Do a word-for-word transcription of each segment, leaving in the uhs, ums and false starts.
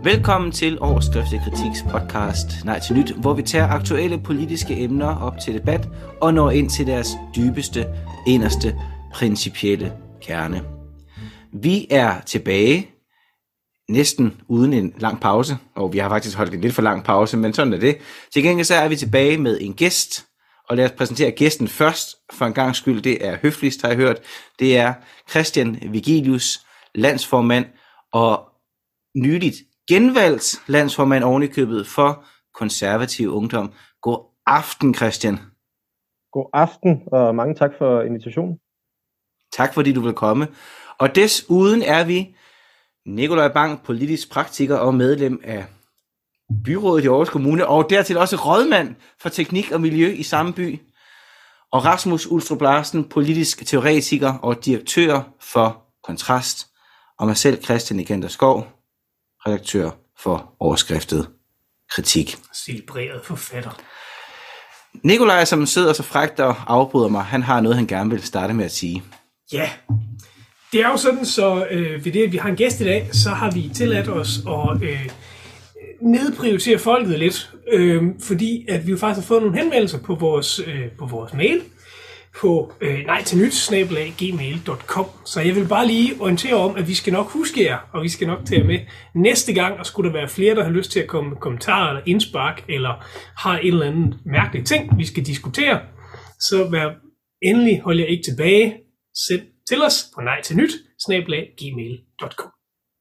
Velkommen til Overskriftet Kritiks podcast Nej til Nyt, hvor vi tager aktuelle politiske emner op til debat og når ind til deres dybeste, inderste, principielle kerne. Vi er tilbage, næsten uden en lang pause, og vi har faktisk holdt en lidt for lang pause, men sådan er det. Til gengæld så er vi tilbage med en gæst, og lad os præsentere gæsten først, for en gang skyld. Det er høfligst, har jeg hørt. Det er Christian Vigilius, landsformand og nyligt genvalgt landsformand ovenikøbet for Konservativ Ungdom. God aften, Christian. God aften, og mange tak for invitationen. Tak fordi du vil komme. Og desuden er vi Nikolaj Bang, politisk praktiker og medlem af byrådet i Aarhus Kommune, og dertil også rådmand for teknik og miljø i samme by. Og Rasmus Ulstrup Larsen, politisk teoretiker og direktør for Kontrast. Og mig selv, Christian Ikander Skov, redaktør for Overskriftet Kritik. Celebreret forfatter. Nikolaj, som sidder så frækt og afbryder mig, han har noget, han gerne vil starte med at sige. Ja, det er jo sådan, så øh, ved det, at vi har en gæst i dag, så har vi tilladt os at øh, nedprioritere folket lidt, øh, fordi at vi jo faktisk har fået nogle henvendelser på vores, øh, på vores mail, på øh, nej til nyt snabel-a gmail punktum com. Så jeg vil bare lige orientere om, at vi skal nok huske jer, og vi skal nok tage med næste gang, og skulle der være flere, der har lyst til at komme med kommentarer eller indspark, eller har en eller anden mærkelig ting, vi skal diskutere, så vær endelig, hold jer ikke tilbage, send til os på nej til nyt snabel-a gmail punktum com.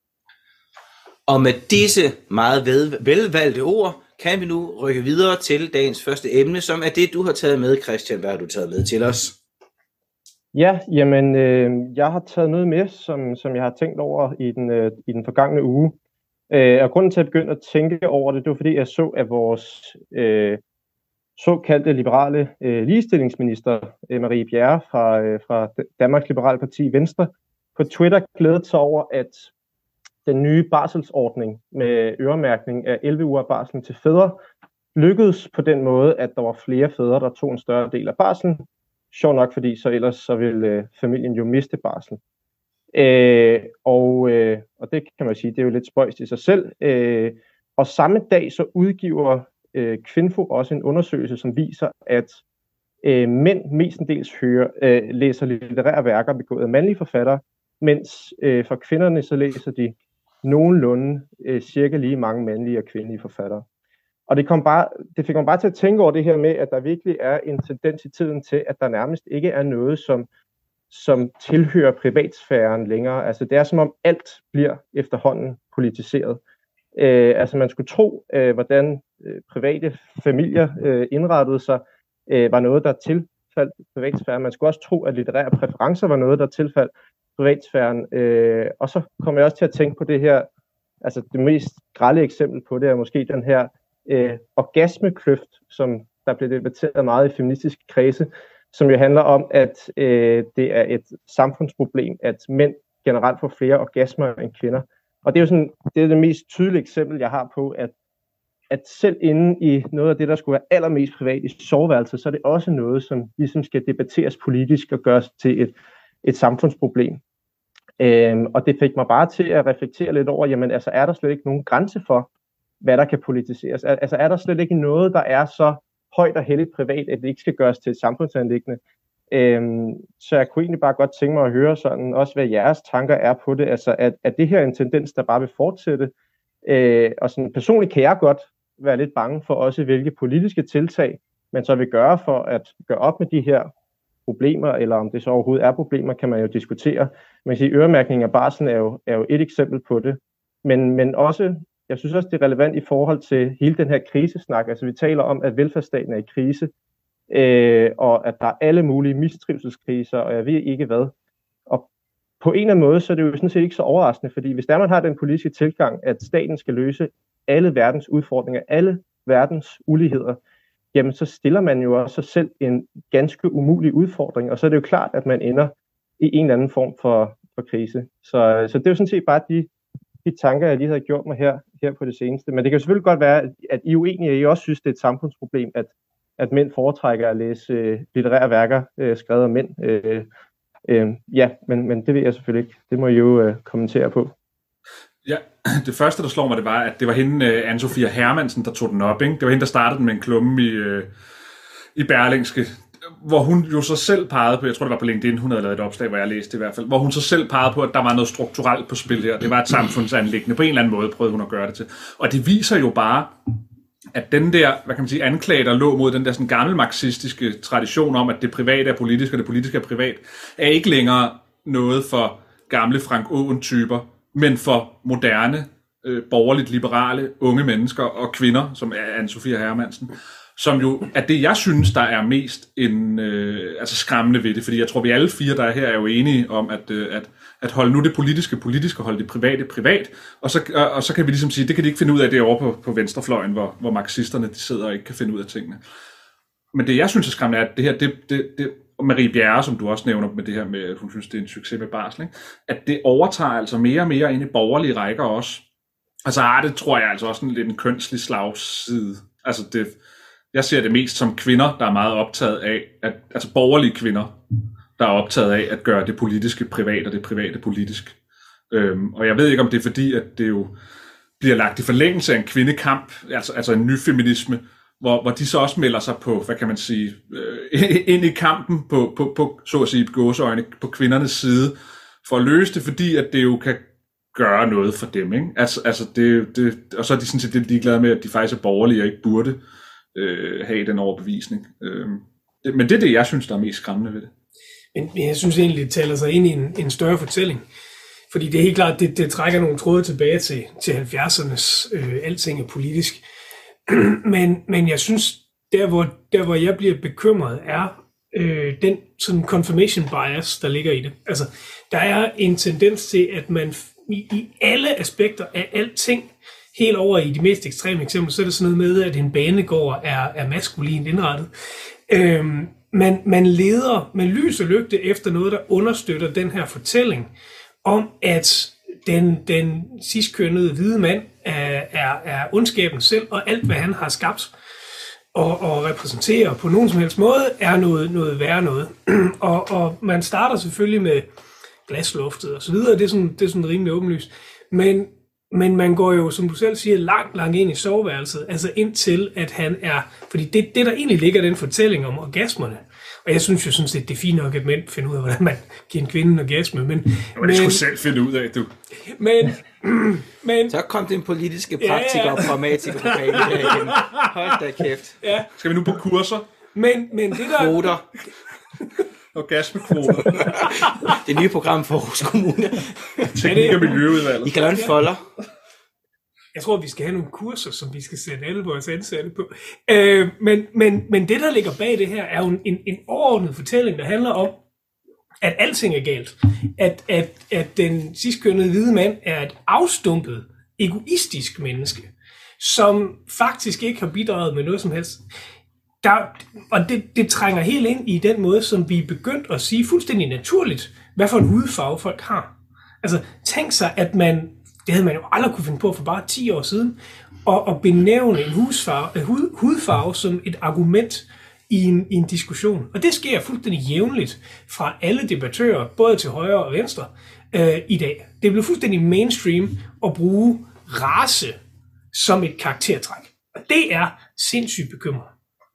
Og med disse meget ved, velvalgte ord, kan vi nu rykke videre til dagens første emne, som er det, du har taget med, Christian. Hvad har du taget med til os? Ja, jamen, øh, jeg har taget noget med, som, som jeg har tænkt over i den, øh, i den forgangne uge. Øh, og grunden til at begynde at tænke over det, det var fordi, jeg så, at vores øh, såkaldte liberale øh, ligestillingsminister, øh, Marie Bjerre fra, øh, fra Danmarks Liberale Parti Venstre, på Twitter glædede sig over, at den nye barselsordning med øremærkning af elleve uger barsel til fædre lykkedes på den måde, at der var flere fædre, der tog en større del af barslen. Sjov nok, fordi så ellers så ville øh, familien jo miste barslen. Øh, og, øh, og det kan man sige, det er jo lidt spøjst i sig selv. Øh, og samme dag så udgiver øh, Kvinfo også en undersøgelse, som viser, at øh, mænd mestendels hører, øh, læser litterære værker begået af mandlige forfattere, mens øh, for kvinderne så læser de nogenlunde øh, cirka lige mange mandlige og kvindelige forfattere. Og det, kom bare, det fik mig bare til at tænke over det her med, at der virkelig er en tendens i tiden til, at der nærmest ikke er noget, som, som tilhører privatsfæren længere. Altså det er som om alt bliver efterhånden politiseret. Øh, altså man skulle tro, øh, hvordan øh, private familier øh, indrettede sig, øh, var noget, der tilfaldt privatsfæren. Man skulle også tro, at litterære præferencer var noget, der tilfaldt privatsfæren. Øh, og så kommer jeg også til at tænke på det her, altså det mest grelle eksempel på det er måske den her øh, orgasmekløft, som der bliver debatteret meget i feministiske kredse, som jo handler om, at øh, det er et samfundsproblem, at mænd generelt får flere orgasmer end kvinder. Og det er jo sådan, det er det mest tydelige eksempel, jeg har på, at, at selv inde i noget af det, der skulle være allermest privat i soveværelset, så er det også noget, som ligesom skal debatteres politisk og gøres til et, et samfundsproblem. Øhm, og det fik mig bare til at reflektere lidt over, jamen altså er der slet ikke nogen grænse for, hvad der kan politiseres? Altså er der slet ikke noget, der er så højt og helligt privat, at det ikke skal gøres til et samfundsanliggende? Øhm, så jeg kunne egentlig bare godt tænke mig at høre sådan, også hvad jeres tanker er på det. Altså at, at det her er en tendens, der bare vil fortsætte. Øh, og sådan personligt kan jeg godt være lidt bange for også, hvilke politiske tiltag man så vil gøre for at gøre op med de her problemer, eller om det så overhovedet er problemer, kan man jo diskutere. Man kan sige, øremærkning af barslen er jo, er jo et eksempel på det. Men, men også, jeg synes også, det er relevant i forhold til hele den her krisesnak. Altså vi taler om, at velfærdsstaten er i krise, øh, og at der er alle mulige mistrivselskriser, og jeg ved ikke hvad. Og på en eller anden måde, så er det jo sådan set ikke så overraskende, fordi hvis der man har den politiske tilgang, at staten skal løse alle verdens udfordringer, alle verdens uligheder, jamen så stiller man jo også sig selv en ganske umulig udfordring, og så er det jo klart, at man ender i en eller anden form for, for krise. Så, så det er jo sådan set bare de, de tanker, jeg lige havde gjort mig her, her på det seneste. Men det kan jo selvfølgelig godt være, at I er uenige, og I også synes, det er et samfundsproblem, at, at mænd foretrækker at læse øh, litterære værker øh, skrevet af mænd. Øh, øh, ja, men, men det ved jeg selvfølgelig ikke. Det må I jo øh, kommentere på. Ja, det første, der slår mig, det var, at det var hende, Anne-Sophia Hermansen, der tog den op. Ikke? Det var hende, der startede den med en klumme i, øh, i Berlingske, hvor hun jo så selv pegede på, jeg tror, det var på LinkedIn, hun havde lavet et opslag, hvor jeg læste det i hvert fald, hvor hun så selv pegede på, at der var noget strukturelt på spil her. Det var et samfundsanliggende. På en eller anden måde prøvede hun at gøre det til. Og det viser jo bare, at den der, hvad kan man sige, anklage, der lå mod den der sådan gammel marxistiske tradition om, at det private er politisk, og det politiske er privat, er ikke længere noget for gamle Frank Aaen-typer, men for moderne, øh, borgerligt liberale, unge mennesker og kvinder, som er Anne-Sophia Hermansen, som jo er det, jeg synes, der er mest en, øh, altså skræmmende ved det, fordi jeg tror, vi alle fire, der er her, er jo enige om, at, øh, at, at holde nu det politiske politisk, og holde det private privat, og så, og, og så kan vi ligesom sige, det kan de ikke finde ud af derovre på, på venstrefløjen, hvor, hvor marxisterne de sidder og ikke kan finde ud af tingene. Men det, jeg synes er skræmmende, er, at det her, det, det, det og Marie Bjerre, som du også nævner med det her med, at hun synes, det er en succes med barsel, ikke? At det overtager altså mere og mere ind i borgerlige rækker også. Altså har det, tror jeg, altså også en lidt en kønslig slagside. Altså det, jeg ser det mest som kvinder, der er meget optaget af, at, altså borgerlige kvinder, der er optaget af at gøre det politiske privat og det private politisk. Øhm, og jeg ved ikke, om det er fordi, at det jo bliver lagt i forlængelse af en kvindekamp, altså, altså en ny feminisme, Hvor, hvor de så også melder sig på, hvad kan man sige, øh, ind i kampen på, på, på så at sige, gåseøjne, på kvindernes side, for at løse det, fordi at det jo kan gøre noget for dem, ikke? Altså, altså det, det, og så er de sådan set lidt ligeglade med, at de faktisk er borgerlige og ikke burde øh, have den overbevisning. Øh, det, men det er det, jeg synes, der er mest skræmmende ved det. Men jeg synes egentlig, det taler sig ind i en, en større fortælling. Fordi det er helt klart, det, det trækker nogle tråde tilbage til, til halvfjerdsernes, øh, alting er politisk. men, men jeg synes, der hvor, der hvor jeg bliver bekymret, er øh, den sådan confirmation bias, der ligger i det. Altså, der er en tendens til, at man i, i alle aspekter af alting, helt over i de mest ekstreme eksempler, så er det sådan noget med, at en banegård er, er maskulint indrettet. Øhm, man, man leder med lys og lygte efter noget, der understøtter den her fortælling om, at den, den cis-kønnede hvide mand er, er, er ondskaben selv, og alt, hvad han har skabt og, og repræsenterer på nogen som helst måde, er noget, noget værre noget. og, og man starter selvfølgelig med glasluftet og så videre, det er sådan, det er sådan rimelig åbenlyst. Men, men man går jo, som du selv siger, langt, langt ind i soveværelset, altså indtil, at han er, fordi det, det der egentlig ligger den fortælling om orgasmerne. Og jeg synes jo sådan set, det er fint nok, at mænd finder ud af, hvordan man giver en kvinde en orgasme. Men, jo, det skulle selv finde ud af, du. Men, men, så kom den politiske praktiker ja, ja. og pragmatiker på banen her igen. Hold da kæft. Ja. Skal vi nu på kurser? Men, men det der... Kvoter. Orgasmekvoter. Det nye program for Aarhus Kommune. Teknik- og miljøudvalget. I kan lave en folder. Jeg tror, vi skal have nogle kurser, som vi skal sætte alle vores ansatte på. Øh, men, men, men det, der ligger bag det her, er jo en, en, en overordnet fortælling, der handler om, at alting er galt. At, at, at den cis-kønnede hvide mand er et afstumpet, egoistisk menneske, som faktisk ikke har bidraget med noget som helst. Der, og det, det trænger helt ind i den måde, som vi er begyndt at sige fuldstændig naturligt, hvad for en hudfarve folk har. Altså, tænk sig, at man... Det havde man jo aldrig kunne finde på for bare ti år siden, og, og benævne en hudfarve, hud, hudfarve som et argument i en, i en diskussion. Og det sker fuldstændig jævnligt fra alle debattører, både til højre og venstre, øh, i dag. Det blev fuldstændig mainstream at bruge race som et karaktertræk. Og det er sindssygt bekymrende.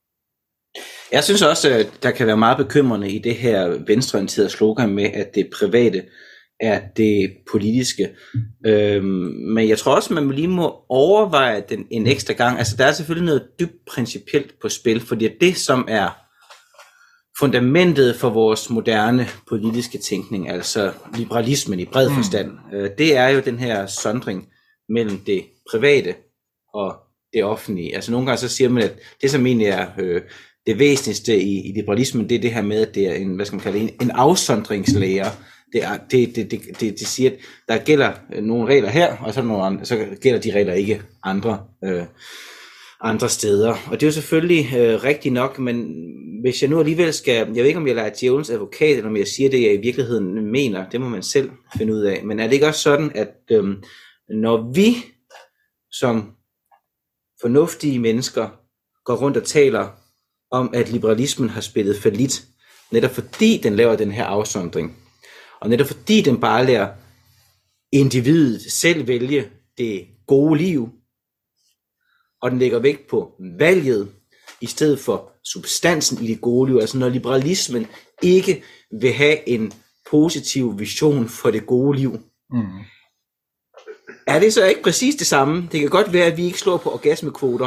Jeg synes også, at der kan være meget bekymrende i det her venstreorienterede slogan med, at det private er det politiske. Øhm, men jeg tror også, man lige må overveje den en ekstra gang. Altså, der er selvfølgelig noget dybt principielt på spil, fordi det, som er fundamentet for vores moderne politiske tænkning, altså liberalismen i bred forstand, mm. øh, det er jo den her sondring mellem det private og det offentlige. Altså, nogle gange så siger man, at det, som egentlig er øh, det væsentligste i, i liberalismen, det er det her med, at det er en, hvad skal man kalde det, en, en afsondringslære. Det, er, det, det, det, det, det siger, at der gælder nogle regler her, og så, nogle andre, så gælder de regler ikke andre, øh, andre steder. Og det er jo selvfølgelig øh, rigtigt nok, men hvis jeg nu alligevel skal, jeg ved ikke om jeg lader djævelens advokat, eller om jeg siger det, jeg i virkeligheden mener, det må man selv finde ud af. Men er det ikke også sådan, at øh, når vi som fornuftige mennesker går rundt og taler om, at liberalismen har spillet fallit, netop fordi den laver den her afsondring, og netop fordi den bare lader individet selv vælge det gode liv, og den lægger vægt på valget, i stedet for substansen i det gode liv. Altså når liberalismen ikke vil have en positiv vision for det gode liv, mm. er det så ikke præcis det samme? Det kan godt være, at vi ikke slår på orgasmekvoter,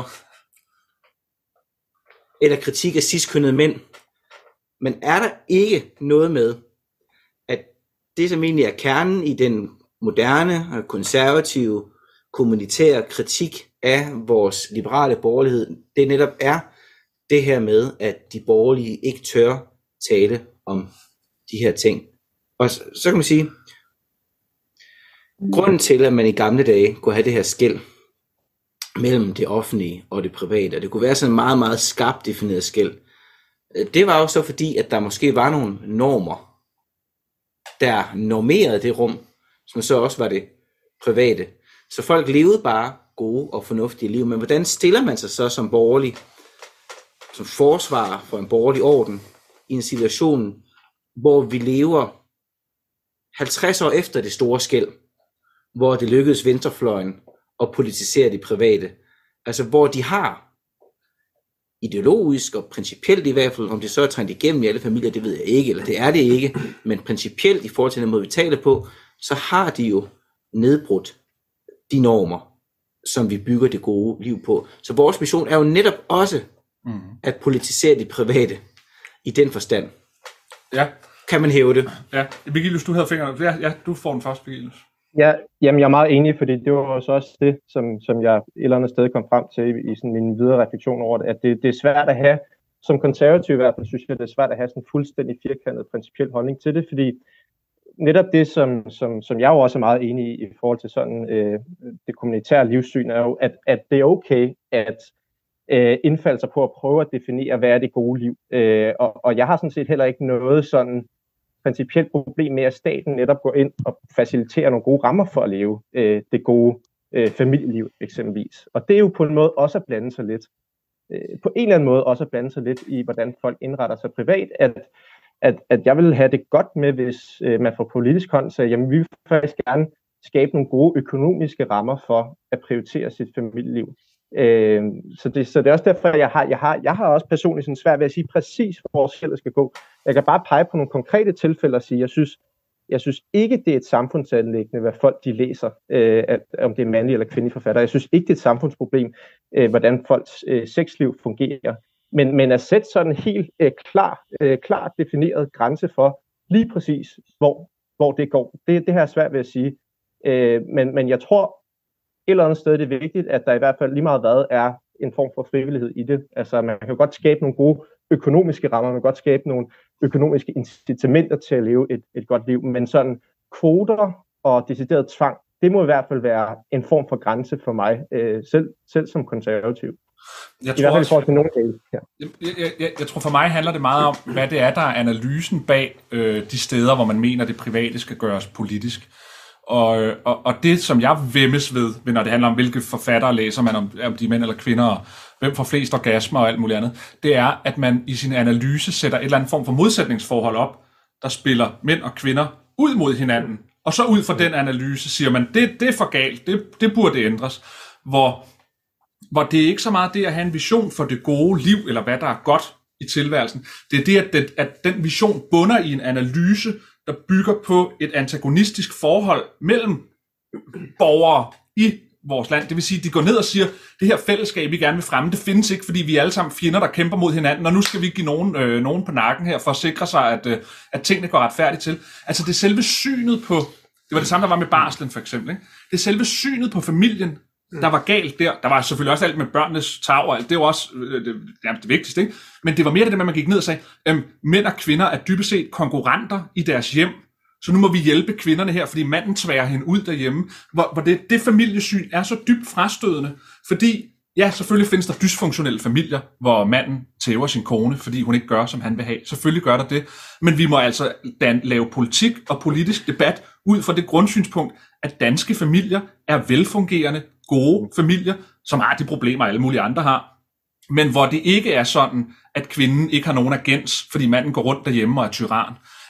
eller kritik af cis-kønnede mænd, men er der ikke noget med, at det, som egentlig er kernen i den moderne og konservative kommunitære kritik af vores liberale borgerlighed, det netop er det her med, at de borgerlige ikke tør tale om de her ting. Og så, så kan man sige, grunden til, at man i gamle dage kunne have det her skel mellem det offentlige og det private, og det kunne være sådan en meget, meget skarpt defineret skel, det var jo så fordi, at der måske var nogle normer, der normerede det rum, som så også var det private. Så folk levede bare gode og fornuftige liv. Men hvordan stiller man sig så som borgerlig, som forsvarer for en borgerlig orden, i en situation, hvor vi lever halvtreds år efter det store skel, hvor det lykkedes venstrefløjen at politisere det private. Altså hvor de har ideologisk og principielt i hvert fald, om det så er trængt igennem i alle familier, det ved jeg ikke, eller det er det ikke, men principielt i forhold til den måde, vi taler på, så har de jo nedbrudt de normer, som vi bygger det gode liv på. Så vores mission er jo netop også mm. at politisere det private i den forstand. Ja. Kan man hæve det? Ja. Vigilius, du havde fingrene. Ja, ja, du får den først, Vigilius. Ja, jamen jeg er meget enig, fordi det var så også det, som, som jeg et eller andet sted kom frem til i, i sådan min videre refleksion over det, at det, det er svært at have, som konservativ i hvert fald, synes jeg, det er svært at have sådan en fuldstændig firkantet principiel holdning til det, fordi netop det, som, som, som jeg jo også er meget enig i i forhold til sådan øh, det kommunitære livssyn, er jo, at, at det er okay at øh, indfalde sig på at prøve at definere, hvad er det gode liv. Øh, og, og jeg har sådan set heller ikke noget sådan principielt problem med, at staten netop går ind og faciliterer nogle gode rammer for at leve øh, det gode øh, familieliv eksempelvis. Og det er jo på en måde også at blande sig lidt. Øh, på en eller anden måde også at blande sig lidt i, hvordan folk indretter sig privat, at At, at jeg vil have det godt med, hvis øh, man fra politisk hånd sagde, jamen vi vil faktisk gerne skabe nogle gode økonomiske rammer for at prioritere sit familieliv. Øh, så, det, så det er også derfor, jeg har, jeg har, jeg har også personligt sådan svært ved at sige præcis, hvor vores fælles skal gå. Jeg kan bare pege på nogle konkrete tilfælde og sige, jeg synes, jeg synes ikke, det er et samfundsanliggende, hvad folk de læser, øh, at, om det er mandlige eller kvindelige forfattere. Jeg synes ikke, det er et samfundsproblem, øh, hvordan folks øh, sexliv fungerer. Men, men at sætte sådan en helt øh, klar, øh, klart defineret grænse for lige præcis, hvor, hvor det går, det, det har jeg svært ved at sige. Øh, men, men jeg tror et eller andet sted, det er vigtigt, at der i hvert fald lige meget hvad er en form for frivillighed i det. Altså man kan godt skabe nogle gode økonomiske rammer, man kan godt skabe nogle økonomiske incitamenter til at leve et, et godt liv, men sådan kvoter og decideret tvang, det må i hvert fald være en form for grænse for mig, øh, selv, selv som konservativ. Jeg tror, også, forhold til nogle dele, ja. jeg, jeg, jeg, jeg tror for mig handler det meget om, hvad det er, der er analysen bag øh, de steder, hvor man mener, det private skal gøres politisk. Og, og, og det, som jeg vemmes ved, når det handler om, hvilke forfattere læser man om, om de mænd eller kvinder, og hvem får flest orgasmer og alt muligt andet, det er, at man i sin analyse sætter et eller andet form for modsætningsforhold op, der spiller mænd og kvinder ud mod hinanden. Og så ud fra den analyse siger man, det, det er for galt, det, det burde ændres. Hvor hvor det er ikke så meget det at have en vision for det gode liv, eller hvad der er godt i tilværelsen. Det er det, at, det, at den vision bunder i en analyse, der bygger på et antagonistisk forhold mellem borgere i vores land. Det vil sige, at de går ned og siger, det her fællesskab, vi gerne vil fremme, det findes ikke, fordi vi er alle sammen fjender, der kæmper mod hinanden, og nu skal vi give nogen, øh, nogen på nakken her, for at sikre sig, at, øh, at tingene går retfærdigt til. Altså det er selve synet på, det var det samme, der var med barslen for eksempel, ikke? Det er selve synet på familien, der var galt der. Der var selvfølgelig også alt med børnenes tag og alt. Det var også øh, det, ja, det vigtigste, ikke? Men det var mere det, at man gik ned og sagde, øhm, mænd og kvinder er dybest set konkurrenter i deres hjem, så nu må vi hjælpe kvinderne her, fordi manden tværer hende ud derhjemme. Hvor, hvor det, det familiesyn er så dybt frastødende, fordi ja, selvfølgelig findes der dysfunktionelle familier, hvor manden tæver sin kone, fordi hun ikke gør, som han vil have. Selvfølgelig gør der det. Men vi må altså dan- lave politik og politisk debat ud fra det grundsynspunkt, at danske familier er velfungerende, gode familier, som har de problemer, alle mulige andre har, men hvor det ikke er sådan, at kvinden ikke har nogen agens, fordi manden går rundt derhjemme og er tyran.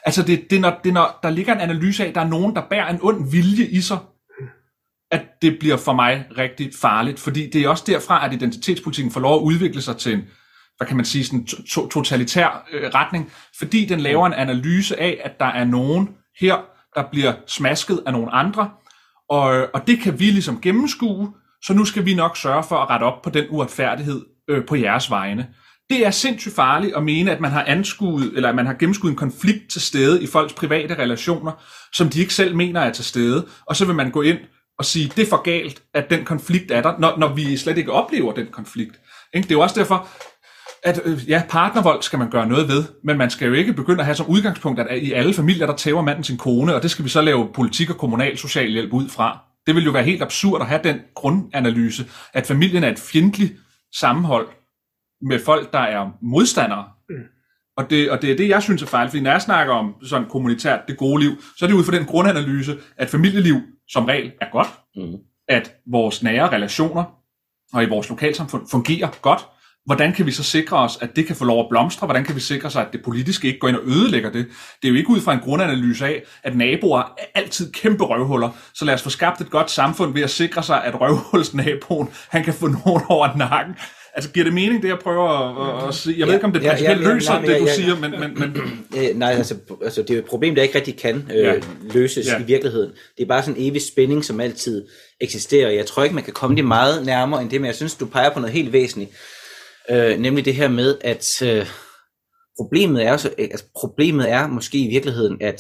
Altså, det, det, er, når, det er, når der ligger en analyse af, at der er nogen, der bærer en ond vilje i sig, at det bliver for mig rigtig farligt. Fordi det er også derfra, at identitetspolitikken får lov at udvikle sig til en, hvad kan man sige, sådan to- totalitær øh, retning. Fordi den laver en analyse af, at der er nogen her, der bliver smasket af nogle andre. Og, og det kan vi ligesom gennemskue, så nu skal vi nok sørge for at rette op på den uretfærdighed øh, på jeres vegne. Det er sindssygt farligt at mene, at man har anskuet, eller at man har gennemskuet en konflikt til stede i folks private relationer, som de ikke selv mener er til stede, og så vil man gå ind og sige, det er for galt, at den konflikt er der, når, når vi slet ikke oplever den konflikt. Det er jo også derfor, at ja, partnervold skal man gøre noget ved, men man skal jo ikke begynde at have som udgangspunkt, at i alle familier, der tæver manden sin kone, og det skal vi så lave politik og kommunal socialhjælp ud fra. Det vil jo være helt absurd at have den grundanalyse, at familien er et fjendtligt sammenhold med folk, der er modstandere. Mm. Og, det, og det er det, jeg synes er fejl, fordi når jeg snakker om sådan kommunitært det gode liv, så er det ud fra den grundanalyse, at familieliv som regel er godt, mm. at vores nære relationer og i vores lokalsamfund fungerer godt. Hvordan kan vi så sikre os, at det kan få lov at blomstre? Hvordan kan vi sikre sig, at det politiske ikke går ind og ødelægger det? Det er jo ikke ud fra en grundanalyse af, at naboer er altid kæmpe røvhuller. Så lad os få skabt et godt samfund ved at sikre sig, at røvhulsnaboen, han kan få nogen over nakken. Altså, giver det mening, det jeg prøver at, at, at sige? Jeg ved ikke, om det ja, principielt ja, ja, løser nej, det, ja, du ja, siger, men... men, men... Øh, nej, altså, altså, det er jo et problem, der ikke rigtig kan øh, ja. løses ja. i virkeligheden. Det er bare sådan en evig spænding, som altid eksisterer. Jeg tror ikke, man kan komme det meget nærmere end det, men jeg synes, du peger på noget helt væsentligt. Øh, nemlig det her med, at øh, problemet er så, altså, problemet er måske i virkeligheden, at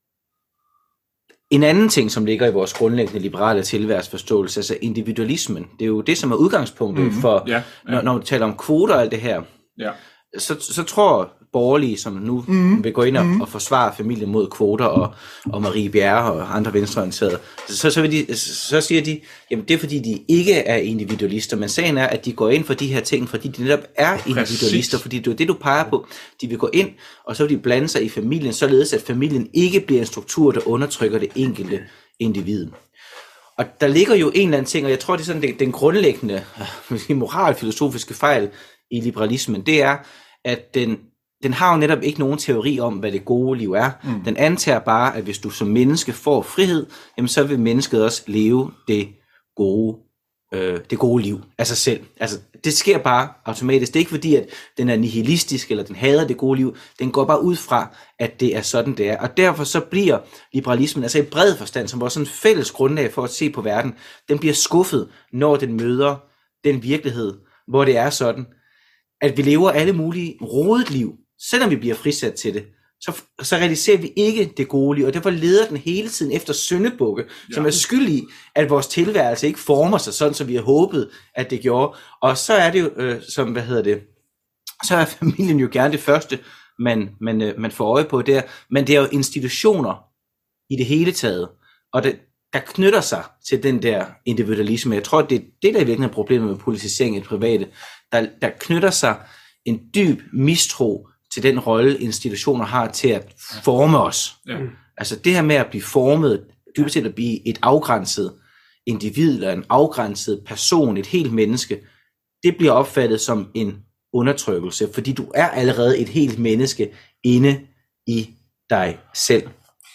en anden ting, som ligger i vores grundlæggende liberale tilværsforståelse, altså individualismen, det er jo det, som er udgangspunktet mm-hmm. for, ja, ja. Når, når vi taler om kvoter og alt det her, ja. så, så tror borgerlige, som nu mm-hmm. vil gå ind og, mm-hmm. og forsvare familien mod kvoter, og, og Marie Bjerre og andre venstreorienterede, så, så, vil de, så siger de, jamen det er fordi, de ikke er individualister, men sagen er, at de går ind for de her ting, fordi de netop er individualister, Præcis. fordi det er det, du peger på. De vil gå ind, og så vil de blande sig i familien, således at familien ikke bliver en struktur, der undertrykker det enkelte individ. Og der ligger jo en eller anden ting, og jeg tror, det er sådan den, den grundlæggende moralfilosofiske fejl i liberalismen, det er, at den Den har jo netop ikke nogen teori om, hvad det gode liv er. Mm. Den antager bare, at hvis du som menneske får frihed, jamen så vil mennesket også leve det gode, øh, det gode liv af sig selv. Altså, det sker bare automatisk. Det er ikke fordi, at den er nihilistisk, eller den hader det gode liv. Den går bare ud fra, at det er sådan, det er. Og derfor så bliver liberalismen, altså i bred forstand, som vores sådan fælles grundlag for at se på verden, den bliver skuffet, når den møder den virkelighed, hvor det er sådan, at vi lever alle mulige rodet liv, selvom vi bliver frisat til det, så, så realiserer vi ikke det gode liv, og derfor leder den hele tiden efter syndebukke, ja. som er skyld i, at vores tilværelse ikke former sig sådan, som vi har håbet, at det gjorde. Og så er det jo, øh, som, hvad hedder det, så er familien jo gerne det første, man, man, øh, man får øje på der, men det er jo institutioner i det hele taget, og det, der knytter sig til den der individualisme. Jeg tror, det er det, der er virkelig problemet med politisering i det private. Der, der knytter sig en dyb mistro til den rolle, institutioner har til at forme os. Ja. Altså det her med at blive formet, dybest set at blive et afgrænset individ, eller en afgrænset person, et helt menneske, det bliver opfattet som en undertrykkelse, fordi du er allerede et helt menneske inde i dig selv.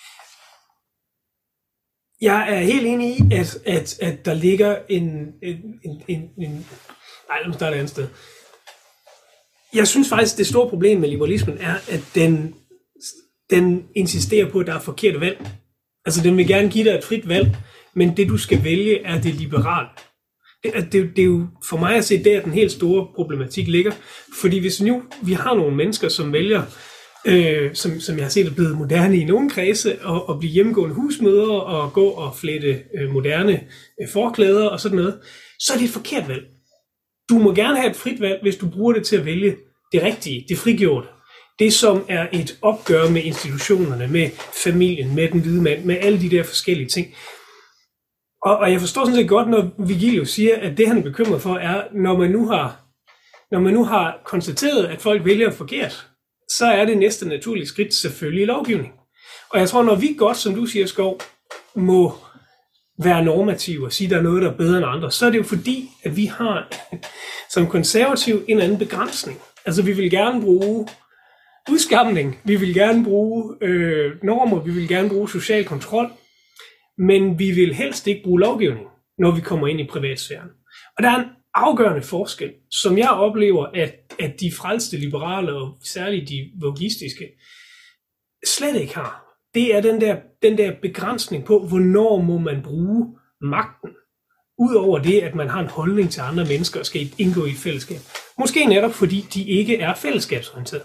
Jeg er helt enig i, at, at, at der ligger en, en, en, en, en... Nej, lad mig starte et andet sted. Jeg synes faktisk, det store problem med liberalismen er, at den, den insisterer på, at der er forkerte valg. Altså, den vil gerne give dig et frit valg, men det, du skal vælge, er det liberale. Det, det, det er jo for mig at se, der den helt store problematik ligger. Fordi hvis nu vi har nogle mennesker, som vælger, øh, som, som jeg har set er blevet moderne i nogle kredse, og, og blive hjemmegående husmødre, og gå og flette øh, moderne øh, forklæder og sådan noget, så er det et forkert valg. Du må gerne have et frit valg, hvis du bruger det til at vælge det rigtige, det frigjorte. Det, som er et opgør med institutionerne, med familien, med den hvide mand, med alle de der forskellige ting. Og, og jeg forstår sådan set godt, når Vigilius siger, at det han er bekymret for er, når man nu har, når man nu har konstateret, at folk vælger forkert, så er det næste naturlige skridt selvfølgelig lovgivning. Og jeg tror, når vi godt, som du siger, Skov, må være normative og sige, at der er noget, der er bedre end andre, så er det jo fordi, at vi har som konservativ en anden begrænsning. Altså vi vil gerne bruge udskamning, vi vil gerne bruge øh, normer, vi vil gerne bruge social kontrol, men vi vil helst ikke bruge lovgivning, når vi kommer ind i privatsfæren. Og der er en afgørende forskel, som jeg oplever, at, at de frelste liberale, og særligt de vogistiske, slet ikke har. Det er den der, den der begrænsning på, hvornår må man bruge magten. Udover det, at man har en holdning til andre mennesker og skal indgå i et fællesskab. Måske netop fordi de ikke er fællesskabsorienterede.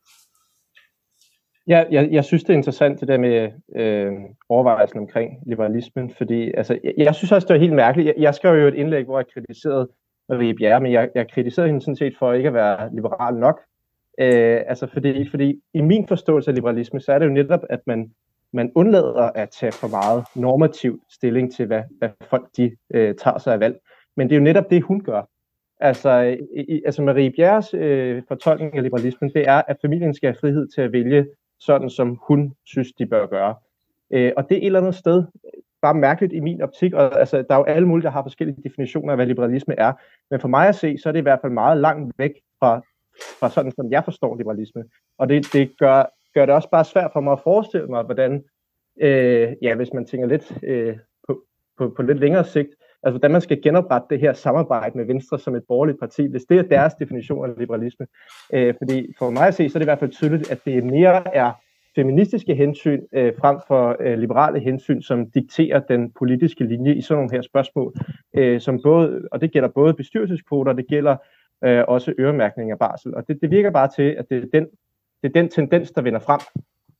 Ja, jeg, jeg synes, det er interessant det der med øh, overvejelsen omkring liberalismen, fordi altså, jeg, jeg synes også, det er helt mærkeligt. Jeg, jeg skrev jo et indlæg, hvor jeg kritiserede Marie Bjerre, men jeg, jeg kritiserede hende sådan set for ikke at være liberal nok. Øh, altså fordi, fordi i min forståelse af liberalisme, så er det jo netop, at man, man undlader at tage for meget normativ stilling til, hvad, hvad folk de øh, tager sig af valg. Men det er jo netop det, hun gør. Altså, i, altså Marie Bjerres øh, fortolkning af liberalismen, det er, at familien skal have frihed til at vælge sådan, som hun synes, de bør gøre. Øh, og det er et eller andet sted bare mærkeligt i min optik, og altså, der er jo alle mulige, der har forskellige definitioner af, hvad liberalisme er. Men for mig at se, så er det i hvert fald meget langt væk fra, fra sådan, som jeg forstår liberalisme. Og det, det gør, gør det også bare svært for mig at forestille mig, hvordan, øh, ja, hvis man tænker lidt øh, på, på, på lidt længere sigt, altså hvordan man skal genoprette det her samarbejde med Venstre som et borgerligt parti, hvis det er deres definition af liberalisme. Øh, fordi for mig at se, så er det i hvert fald tydeligt, at det mere er feministiske hensyn øh, frem for øh, liberale hensyn, som dikterer den politiske linje i sådan nogle her spørgsmål, øh, som både, og det gælder både bestyrelseskvoter, det gælder øh, også øremærkning af barsel. Og det, det virker bare til, at det er, den, det er den tendens, der vender frem.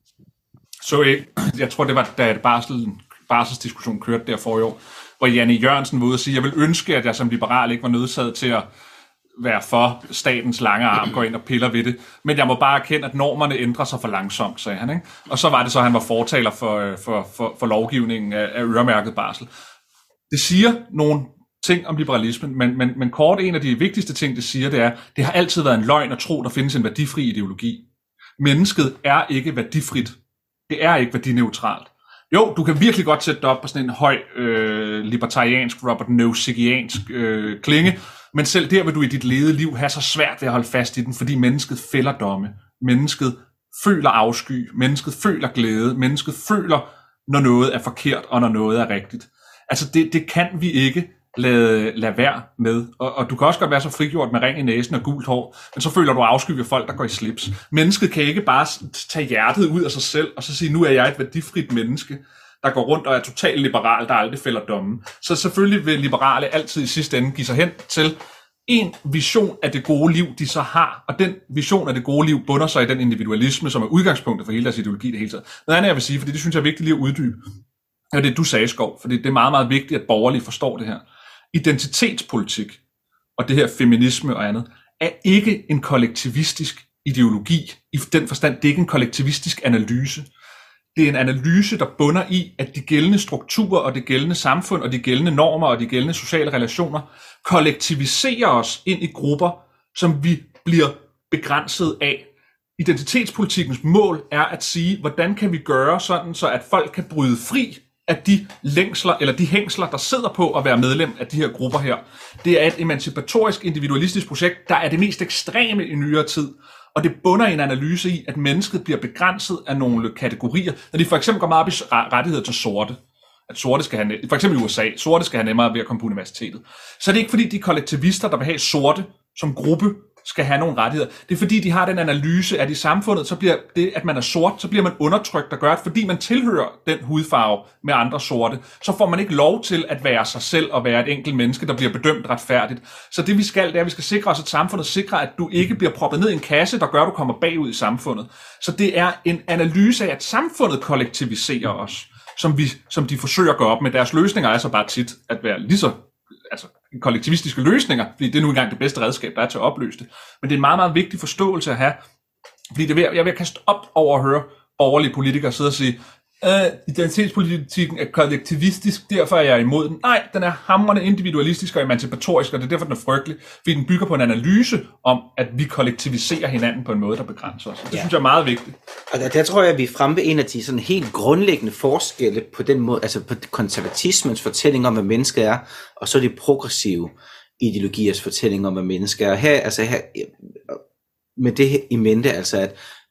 Så jeg, jeg tror, det var da barsel, barselsdiskussion kørte der for i år, hvor Janne Jørgensen var ude og sige, jeg vil ønske, at jeg som liberal ikke var nødsaget til at være for statens lange arm, går ind og piller ved det. Men jeg må bare erkende, at normerne ændrer sig for langsomt, sagde han. Ikke? Og så var det så, at han var fortaler for, for, for, for lovgivningen af, af øremærket barsel. Det siger nogle ting om liberalismen, men, men, men kort en af de vigtigste ting, det siger, det er, det har altid været en løgn at tro, der findes en værdifri ideologi. Mennesket er ikke værdifrit. Det er ikke værdineutralt. Jo, du kan virkelig godt sætte dig op på sådan en høj øh, libertariansk, Robert Nozick-iansk øh, klinge, men selv der vil du i dit levede liv have så svært ved at holde fast i den, fordi mennesket fælder domme. Mennesket føler afsky, mennesket føler glæde, mennesket føler, når noget er forkert, og når noget er rigtigt. Altså det, det kan vi ikke lade, lade være med. Og, og du kan også godt være så frigjort med ring i næsen og gult hår, men så føler du afsky ved folk, der går i slips. Mennesket kan ikke bare tage hjertet ud af sig selv, og så sige, nu er jeg et værdifrit menneske, der går rundt og er totalt liberal, der aldrig fælder dommen. Så selvfølgelig vil liberale altid i sidste ende give sig hen til en vision af det gode liv, de så har, og den vision af det gode liv bunder sig i den individualisme, som er udgangspunktet for hele deres ideologi det hele taget. Noget andet jeg vil sige, fordi det synes jeg er vigtigt lige at uddybe, og det du sagde, Skov, fordi det er meget, meget vigtigt, at borgerlige forstår det her. Identitetspolitik og det her feminisme og andet er ikke en kollektivistisk ideologi. I den forstand, det er ikke en kollektivistisk analyse. Det er en analyse, der bunder i, at de gældende strukturer og det gældende samfund og de gældende normer og de gældende sociale relationer kollektiviserer os ind i grupper, som vi bliver begrænset af. Identitetspolitikkens mål er at sige, hvordan kan vi gøre sådan, så at folk kan bryde fri af de længsler eller de hængsler, der sidder på at være medlem af de her grupper her. Det er et emancipatorisk, individualistisk projekt, der er det mest ekstreme i nyere tid. Og det bunder i en analyse i, at mennesket bliver begrænset af nogle kategorier. Når de for eksempel går meget op i rettigheder til sorte, at sorte skal have, for eksempel i U S A, sorte skal have nemmere ved at komme på universitetet, så er det ikke fordi, de kollektivister, der vil have sorte som gruppe, skal have nogle rettigheder. Det er fordi, de har den analyse, at i samfundet, så bliver det, at man er sort, så bliver man undertrykt, der gør, at fordi man tilhører den hudfarve med andre sorte, så får man ikke lov til at være sig selv og være et enkelt menneske, der bliver bedømt retfærdigt. Så det vi skal, det er, at vi skal sikre os, at samfundet sikrer, at du ikke bliver proppet ned i en kasse, der gør, at du kommer bagud i samfundet. Så det er en analyse af, at samfundet kollektiviserer os, som, vi, som de forsøger at gøre op med. Deres løsninger er så bare tit at være lige så altså kollektivistiske løsninger, fordi det er nu engang det bedste redskab, der er til at opløse det. Men det er en meget, meget vigtig forståelse at have, fordi det er, jeg vil kaste op over at høre borgerlige politikere sidde og sige, øh, identitetspolitikken er kollektivistisk, derfor er jeg imod den. Nej, den er hamrende individualistisk og emancipatorisk, og det er derfor, den er frygtelig, fordi den bygger på en analyse om, at vi kollektiviserer hinanden på en måde, der begrænser os. Det ja. synes jeg er meget vigtigt. Og der, der tror jeg, at vi er fremme ved en af de sådan helt grundlæggende forskelle på den måde, altså på konservatismens fortælling om, hvad mennesket er, og så de progressive ideologiers fortælling om, hvad mennesket er. Her, altså her, med det i mente, altså at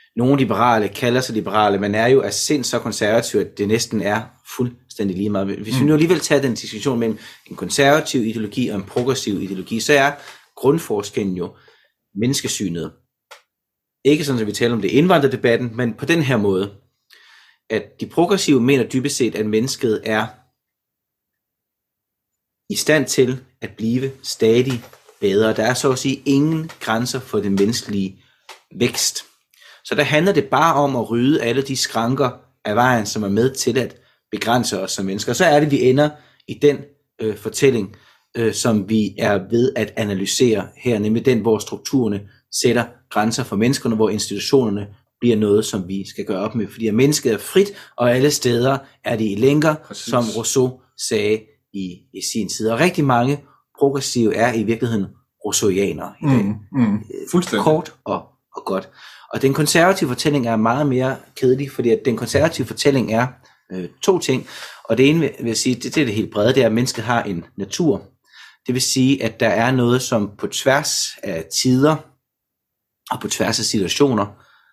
nogle liberale kalder sig liberale, men er jo af sind så konservativ, at det næsten er fuldstændig lige meget. Hvis vi nu alligevel tager den diskussion mellem en konservativ ideologi og en progressiv ideologi, så er grundforskellen jo menneskesynet. Ikke sådan, at vi taler om det indvandrerdebatten, men på den her måde, at de progressive mener dybest set, at mennesket er i stand til at blive stadig bedre. Der er så at sige ingen grænser for det menneskelige vækst. Så der handler det bare om at rydde alle de skranker af vejen, som er med til at begrænse os som mennesker. Så er det, vi ender i den øh, fortælling, øh, som vi er ved at analysere her, nemlig den, hvor strukturerne sætter grænser for menneskerne, hvor institutionerne bliver noget, som vi skal gøre op med. Fordi mennesket er frit, og alle steder er det i lænker, Præcis. Som Rousseau sagde i, i sin tid. Og rigtig mange progressive er i virkeligheden rousseauianere i dag. Mm, mm, fuldstændig. Kort og, og godt. Og den konservative fortælling er meget mere kedelig, fordi at den konservative fortælling er øh, to ting. Og det ene vil jeg sige, det, det er det helt brede, det er, at mennesket har en natur. Det vil sige, at der er noget, som på tværs af tider og på tværs af situationer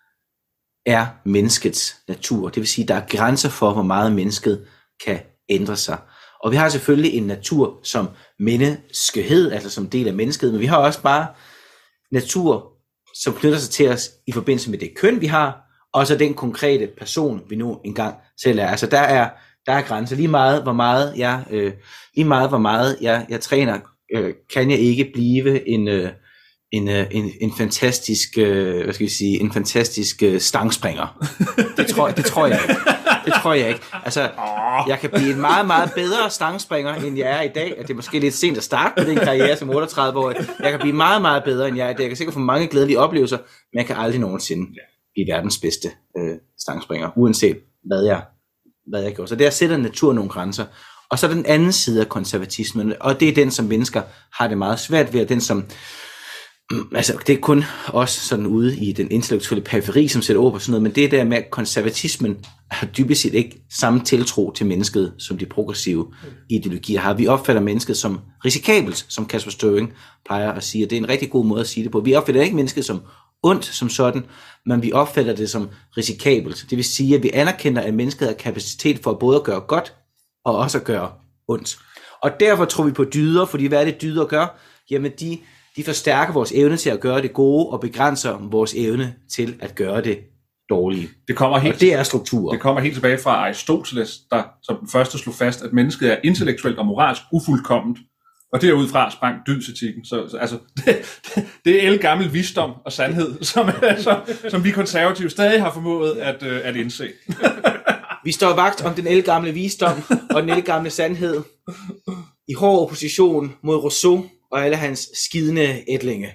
er menneskets natur. Det vil sige, at der er grænser for, hvor meget mennesket kan ændre sig. Og vi har selvfølgelig en natur som menneskehed, altså som del af mennesket, men vi har også bare natur, som knytter sig til os i forbindelse med det køn, vi har, og så den konkrete person, vi nu engang selv er. Altså der er, der er grænser. Lige meget, hvor meget jeg, øh, lige meget, hvor meget jeg, jeg træner, øh, kan jeg ikke blive en, øh, en, øh, en, en fantastisk, øh, hvad skal vi sige, en fantastisk øh, stangspringer. Det tror, det tror jeg ikke. Det tror jeg ikke. Altså, jeg kan blive en meget, meget bedre stangspringer, end jeg er i dag. Det er måske lidt sent at starte på den karriere som otteogtredive-årig. Jeg kan blive meget, meget bedre, end jeg er i dag. Jeg kan sikkert få mange glædelige oplevelser, men jeg kan aldrig nogensinde blive verdens bedste øh, stangspringer, uanset hvad jeg, hvad jeg gør. Så der sætter naturen nogle grænser. Og så er den anden side af konservatismen, og det er den, som mennesker har det meget svært ved, og den, som altså, det er kun også sådan ude i den intellektuelle periferi, som sætter ord på sådan noget, men det er der med, at konservatismen har dybest set ikke samme tiltro til mennesket, som de progressive ideologier har. Vi opfatter mennesket som risikabelt, som Kasper Støvring plejer at sige, og det er en rigtig god måde at sige det på. Vi opfatter ikke mennesket som ondt som sådan, men vi opfatter det som risikabelt. Det vil sige, at vi anerkender, at mennesket har kapacitet for både at gøre godt, og også at gøre ondt. Og derfor tror vi på dyder, fordi hvad er det dyder gør? Jamen de De forstærker vores evne til at gøre det gode, og begrænser vores evne til at gøre det dårlige. Det kommer helt, og det er strukturer. Det kommer helt tilbage fra Aristoteles, der som den første slog fast, at mennesket er intellektuelt og moralsk ufuldkomment, og derudfra sprang dydsetikken. Så, så altså, det, det er ældgammel visdom og sandhed, som, som, som vi konservative stadig har formået at, at indse. Vi står vagt om den ældgamle visdom og den ældgamle sandhed i hård opposition mod Rousseau og alle hans skidende ætlinge.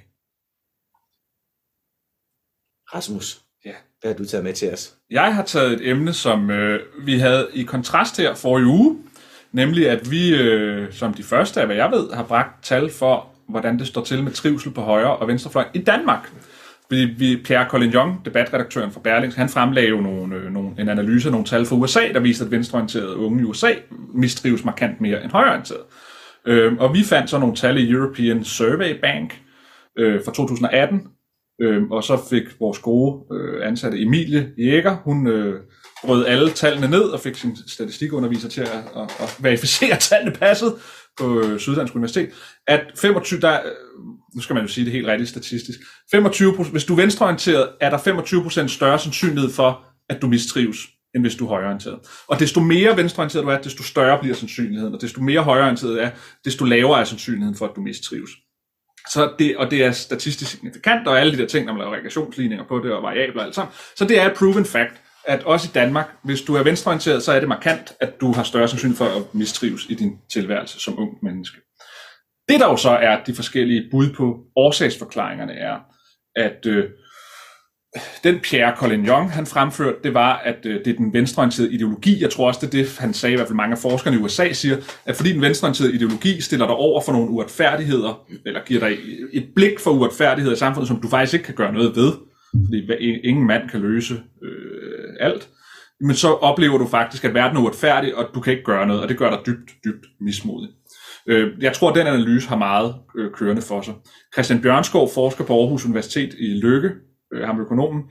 Rasmus, ja. Hvad har du taget med til os? Jeg har taget et emne, som øh, vi havde i kontrast her forrige uge, nemlig at vi, øh, som de første af hvad jeg ved, har bragt tal for, hvordan det står til med trivsel på højre- og venstrefløjen i Danmark. Vi, vi, Pierre Collignon, debatredaktøren fra Berlingske, han fremlagde jo nogle, øh, nogle, en analyse af nogle tal fra U S A, der viste, at venstreorienterede unge i U S A mistrives markant mere end højreorienterede. Øh, og vi fandt så nogle tal i European Survey Bank øh, fra to tusind og atten, øh, og så fik vores gode øh, ansatte Emilie Jæger, hun øh, brød alle tallene ned og fik sin statistikunderviser til at, at, at verificere, at tallene passede på øh, Syddansk Universitet, at femogtyve, der, nu skal man jo sige det helt rigtigt statistisk, femogtyve procent, hvis du er venstreorienteret, er der femogtyve procent større sandsynlighed for, at du mistrives, end hvis du er højreorienteret. Og desto mere venstreorienteret du er, desto større bliver sandsynligheden, og desto mere højreorienteret du er, desto lavere er sandsynligheden for, at du mistrives. Så det, og det er statistisk signifikant, og alle de der ting, når man laver regressionsligninger på det, og variabler og alt sammen. Så det er et proven fact, at også i Danmark, hvis du er venstreorienteret, så er det markant, at du har større sandsynlighed for at mistrives i din tilværelse som ung menneske. Det der jo så er de forskellige bud på årsagsforklaringerne er, at øh, den Pierre Collignon, han fremførte, det var, at øh, det er den venstreorienterede ideologi. Jeg tror også, det er det, han sagde, i hvert fald mange af forskerne i U S A siger, at fordi den venstreorienterede ideologi stiller dig over for nogle uretfærdigheder, eller giver dig et blik for uretfærdigheder i samfundet, som du faktisk ikke kan gøre noget ved, fordi ingen mand kan løse øh, alt, men så oplever du faktisk, at verden er uretfærdig, og du kan ikke gøre noget, og det gør dig dybt, dybt mismodig. Øh, jeg tror, at den analyse har meget øh, kørende for sig. Christian Bjørnskov, forsker på Aarhus Universitet i Løkke, øh, ham økonomen,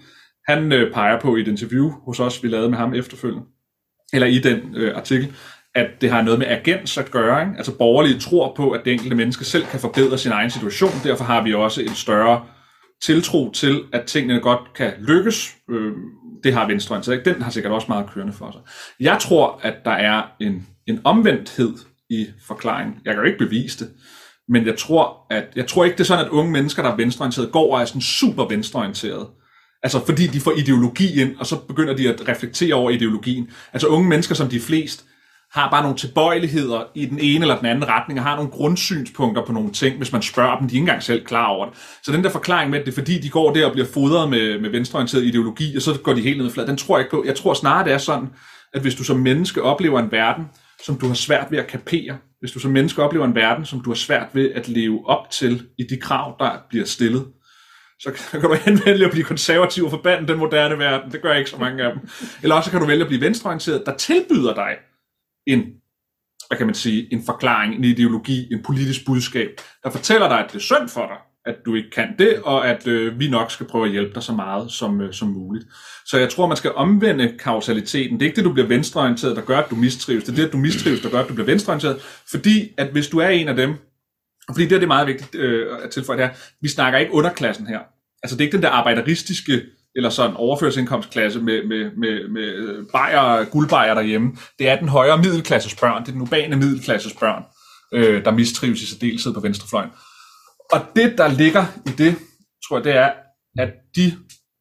Han øh, peger på i et interview hos os, vi lavede med ham efterfølgende, eller i den øh, artikel, at det har noget med agens at gøre. Ikke? Altså borgerlige tror på, at det enkelte menneske selv kan forbedre sin egen situation. Derfor har vi også en større tiltro til, at tingene godt kan lykkes. Øh, det har venstrefløjen, så den har sikkert også meget kørende for sig. Jeg tror, at der er en, en omvendthed i forklaringen. Jeg kan jo ikke bevise det, men jeg tror, at jeg tror ikke, det er sådan, at unge mennesker, der er venstreorienterede, går og er sådan super venstreorienterede. Altså fordi de får ideologi ind, og så begynder de at reflektere over ideologien. Altså unge mennesker, som de flest, har bare nogle tilbøjeligheder i den ene eller den anden retning, og har nogle grundsynspunkter på nogle ting, hvis man spørger dem, de er ikke engang selv klar over det. Så den der forklaring med, at det er fordi, de går der og bliver fodret med, med venstreorienteret ideologi, og så går de helt ned i flad, den tror jeg ikke på. Jeg tror snarere, det er sådan, at hvis du som menneske oplever en verden, som du har svært ved at kapere, hvis du som menneske oplever en verden, som du har svært ved at leve op til i de krav, der bliver stillet, så kan du vælge at blive konservativ og forbande den moderne verden. Det gør ikke så mange af dem. Eller også kan du vælge at blive venstreorienteret, der tilbyder dig en, hvad kan man sige, en forklaring, en ideologi, en politisk budskab, der fortæller dig, at det er synd for dig, at du ikke kan det, og at øh, vi nok skal prøve at hjælpe dig så meget som, øh, som muligt. Så jeg tror, man skal omvende kausaliteten. Det er ikke det, du bliver venstreorienteret, der gør, at du mistrives. Det er det, at du mistrives, der gør, at du bliver venstreorienteret. Fordi, at hvis du er en af dem, og fordi det er det meget vigtigt øh, at tilføje det her, vi snakker ikke underklassen her. Altså det er ikke den der arbejderistiske eller sådan overførselsindkomstklasse med, med, med, med bajer, guldbajer derhjemme. Det er den højere middelklasses børn, det er den urbane middelklasses børn, øh, der mistrives i særdeleshed på venstrefløjen. Og det, der ligger i det, tror jeg, det er, at de,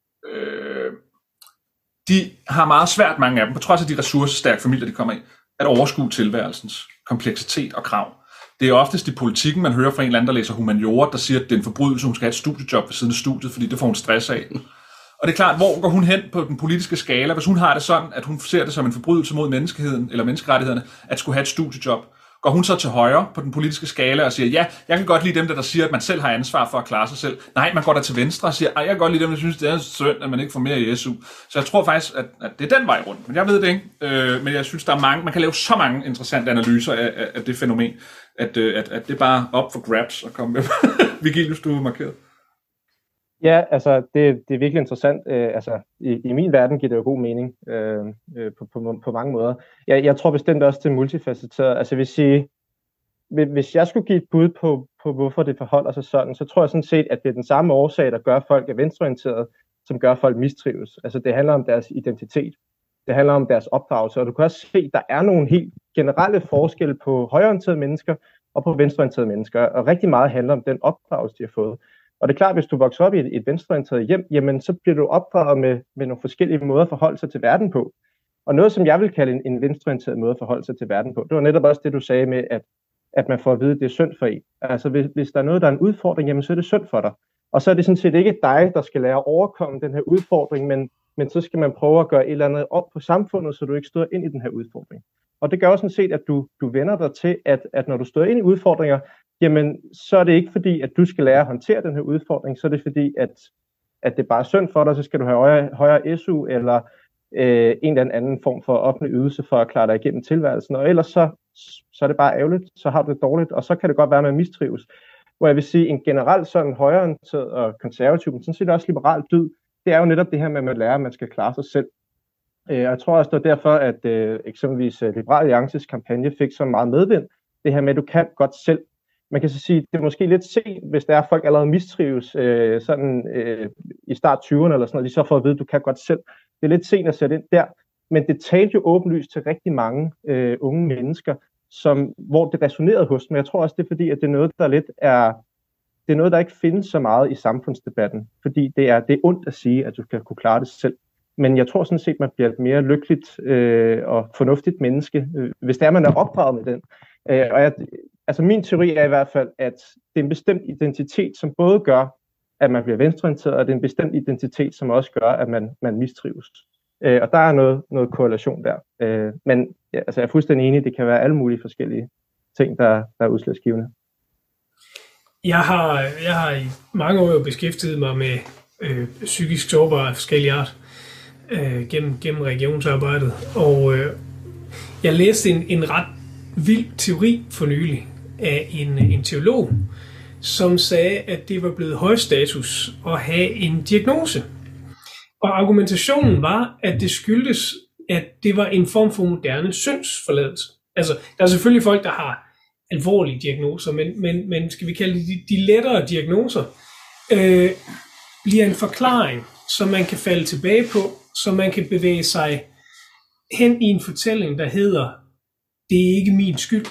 øh, de har meget svært, mange af dem, på trods af de ressourcestærke familier, de kommer i, at overskue tilværelsens kompleksitet og krav. Det er oftest i politikken, man hører fra en eller anden, der læser humaniora, der siger, at det er en forbrydelse, hun skal have et studiejob ved siden af studiet, fordi det får hun stress af. Og det er klart, hvor går hun hen på den politiske skala, hvis hun har det sådan, at hun ser det som en forbrydelse mod menneskeheden eller menneskerettighederne, at skulle have et studiejob. Går hun så til højre på den politiske skala og siger, ja, jeg kan godt lide dem, der, der siger, at man selv har ansvar for at klare sig selv. Nej, man går der til venstre og siger, ej, jeg kan godt lide dem, der synes, det er synd, at man ikke får mere i S U. Så jeg tror faktisk, at, at det er den vej rundt. Men jeg ved det ikke. Øh, men jeg synes, der er mange, man kan lave så mange interessante analyser af, af, af det fænomen, at, at, at det er bare op for grabs at komme med. Vigilius, du er markeret. Ja, altså det, det er virkelig interessant. Øh, altså i, i min verden giver det jo god mening øh, på, på, på mange måder. Jeg, jeg tror bestemt også, det er multifacetteret. Altså hvis, I, hvis jeg skulle give et bud på, på, hvorfor det forholder sig sådan, så tror jeg sådan set, at det er den samme årsag, der gør folk er venstreorienterede, som gør folk mistrives. Altså det handler om deres identitet. Det handler om deres opdragelse. Og du kan også se, at der er nogle helt generelle forskelle på højreorienterede mennesker og på venstreorienterede mennesker. Og rigtig meget handler om den opdragelse, de har fået. Og det er klart, at hvis du vokser op i et, et venstreorienteret hjem, jamen så bliver du opdraget med, med nogle forskellige måder at forholde sig til verden på. Og noget, som jeg vil kalde en, en venstreorienteret måde at forholde sig til verden på, det var netop også det, du sagde med, at, at man får at vide, at det er synd for en. Altså hvis, hvis der er noget, der er en udfordring, jamen så er det synd for dig. Og så er det sådan set ikke dig, der skal lære at overkomme den her udfordring, men, men så skal man prøve at gøre et eller andet op på samfundet, så du ikke støder ind i den her udfordring. Og det gør også sådan set, at du, du vender dig til, at, at når du støder ind i udfordringer, jamen så er det ikke fordi, at du skal lære at håndtere den her udfordring, så er det fordi, at, at det bare er synd for dig, så skal du have højere, højere S U eller øh, en eller anden form for offentlig ydelse for at klare dig igennem tilværelsen. Og ellers så, så er det bare ærgerligt, så har du det dårligt, og så kan det godt være, at man mistrives. Hvor jeg vil sige, en generelt sådan højreorienteret og konservativ, men sådan set også liberalt dyd, det er jo netop det her med, at man lærer, at man skal klare sig selv. Og jeg tror også, det er derfor, at øh, eksempelvis Liberal Alliances kampagne fik så meget medvind, det her med, at du kan godt selv. Man kan så sige, at det er måske lidt sent, hvis der er folk allerede mistrives øh, sådan øh, i start tyverne eller sådan noget, de så får at vide, at du kan godt selv. Det er lidt sent at sætte ind der, men det talte jo åbenlyst til rigtig mange øh, unge mennesker, som, hvor det resonerede hos dem. Jeg tror også, det er fordi, at det er noget, der lidt er, det er noget, der ikke findes så meget i samfundsdebatten, fordi det er, det er ondt at sige, at du skal kunne klare det selv. Men jeg tror sådan set, man bliver et mere lykkeligt øh, og fornuftigt menneske, øh, hvis det er, man er opdraget med den. Øh, og jeg, altså min teori er i hvert fald, at det er en bestemt identitet, som både gør, at man bliver venstreorienteret, og det er en bestemt identitet, som også gør, at man, man mistrives. Øh, og der er noget, noget korrelation der. Øh, men ja, altså jeg er fuldstændig enig, det kan være alle mulige forskellige ting, der, der er udslagsgivende. Jeg har, jeg har i mange år beskæftiget mig med øh, psykisk sårbare af forskellige art øh, gennem, gennem regionsarbejdet, og øh, jeg læste en, en ret vild teori for nylig af en, en teolog, som sagde, at det var blevet høj status at have en diagnose. Og argumentationen var, at det skyldtes, at det var en form for moderne syndsforladelse. Altså, der er selvfølgelig folk, der har alvorlige diagnoser, men, men, men skal vi kalde det de, de lettere diagnoser, øh, bliver en forklaring, som man kan falde tilbage på, så man kan bevæge sig hen i en fortælling, der hedder, det er ikke min skyld.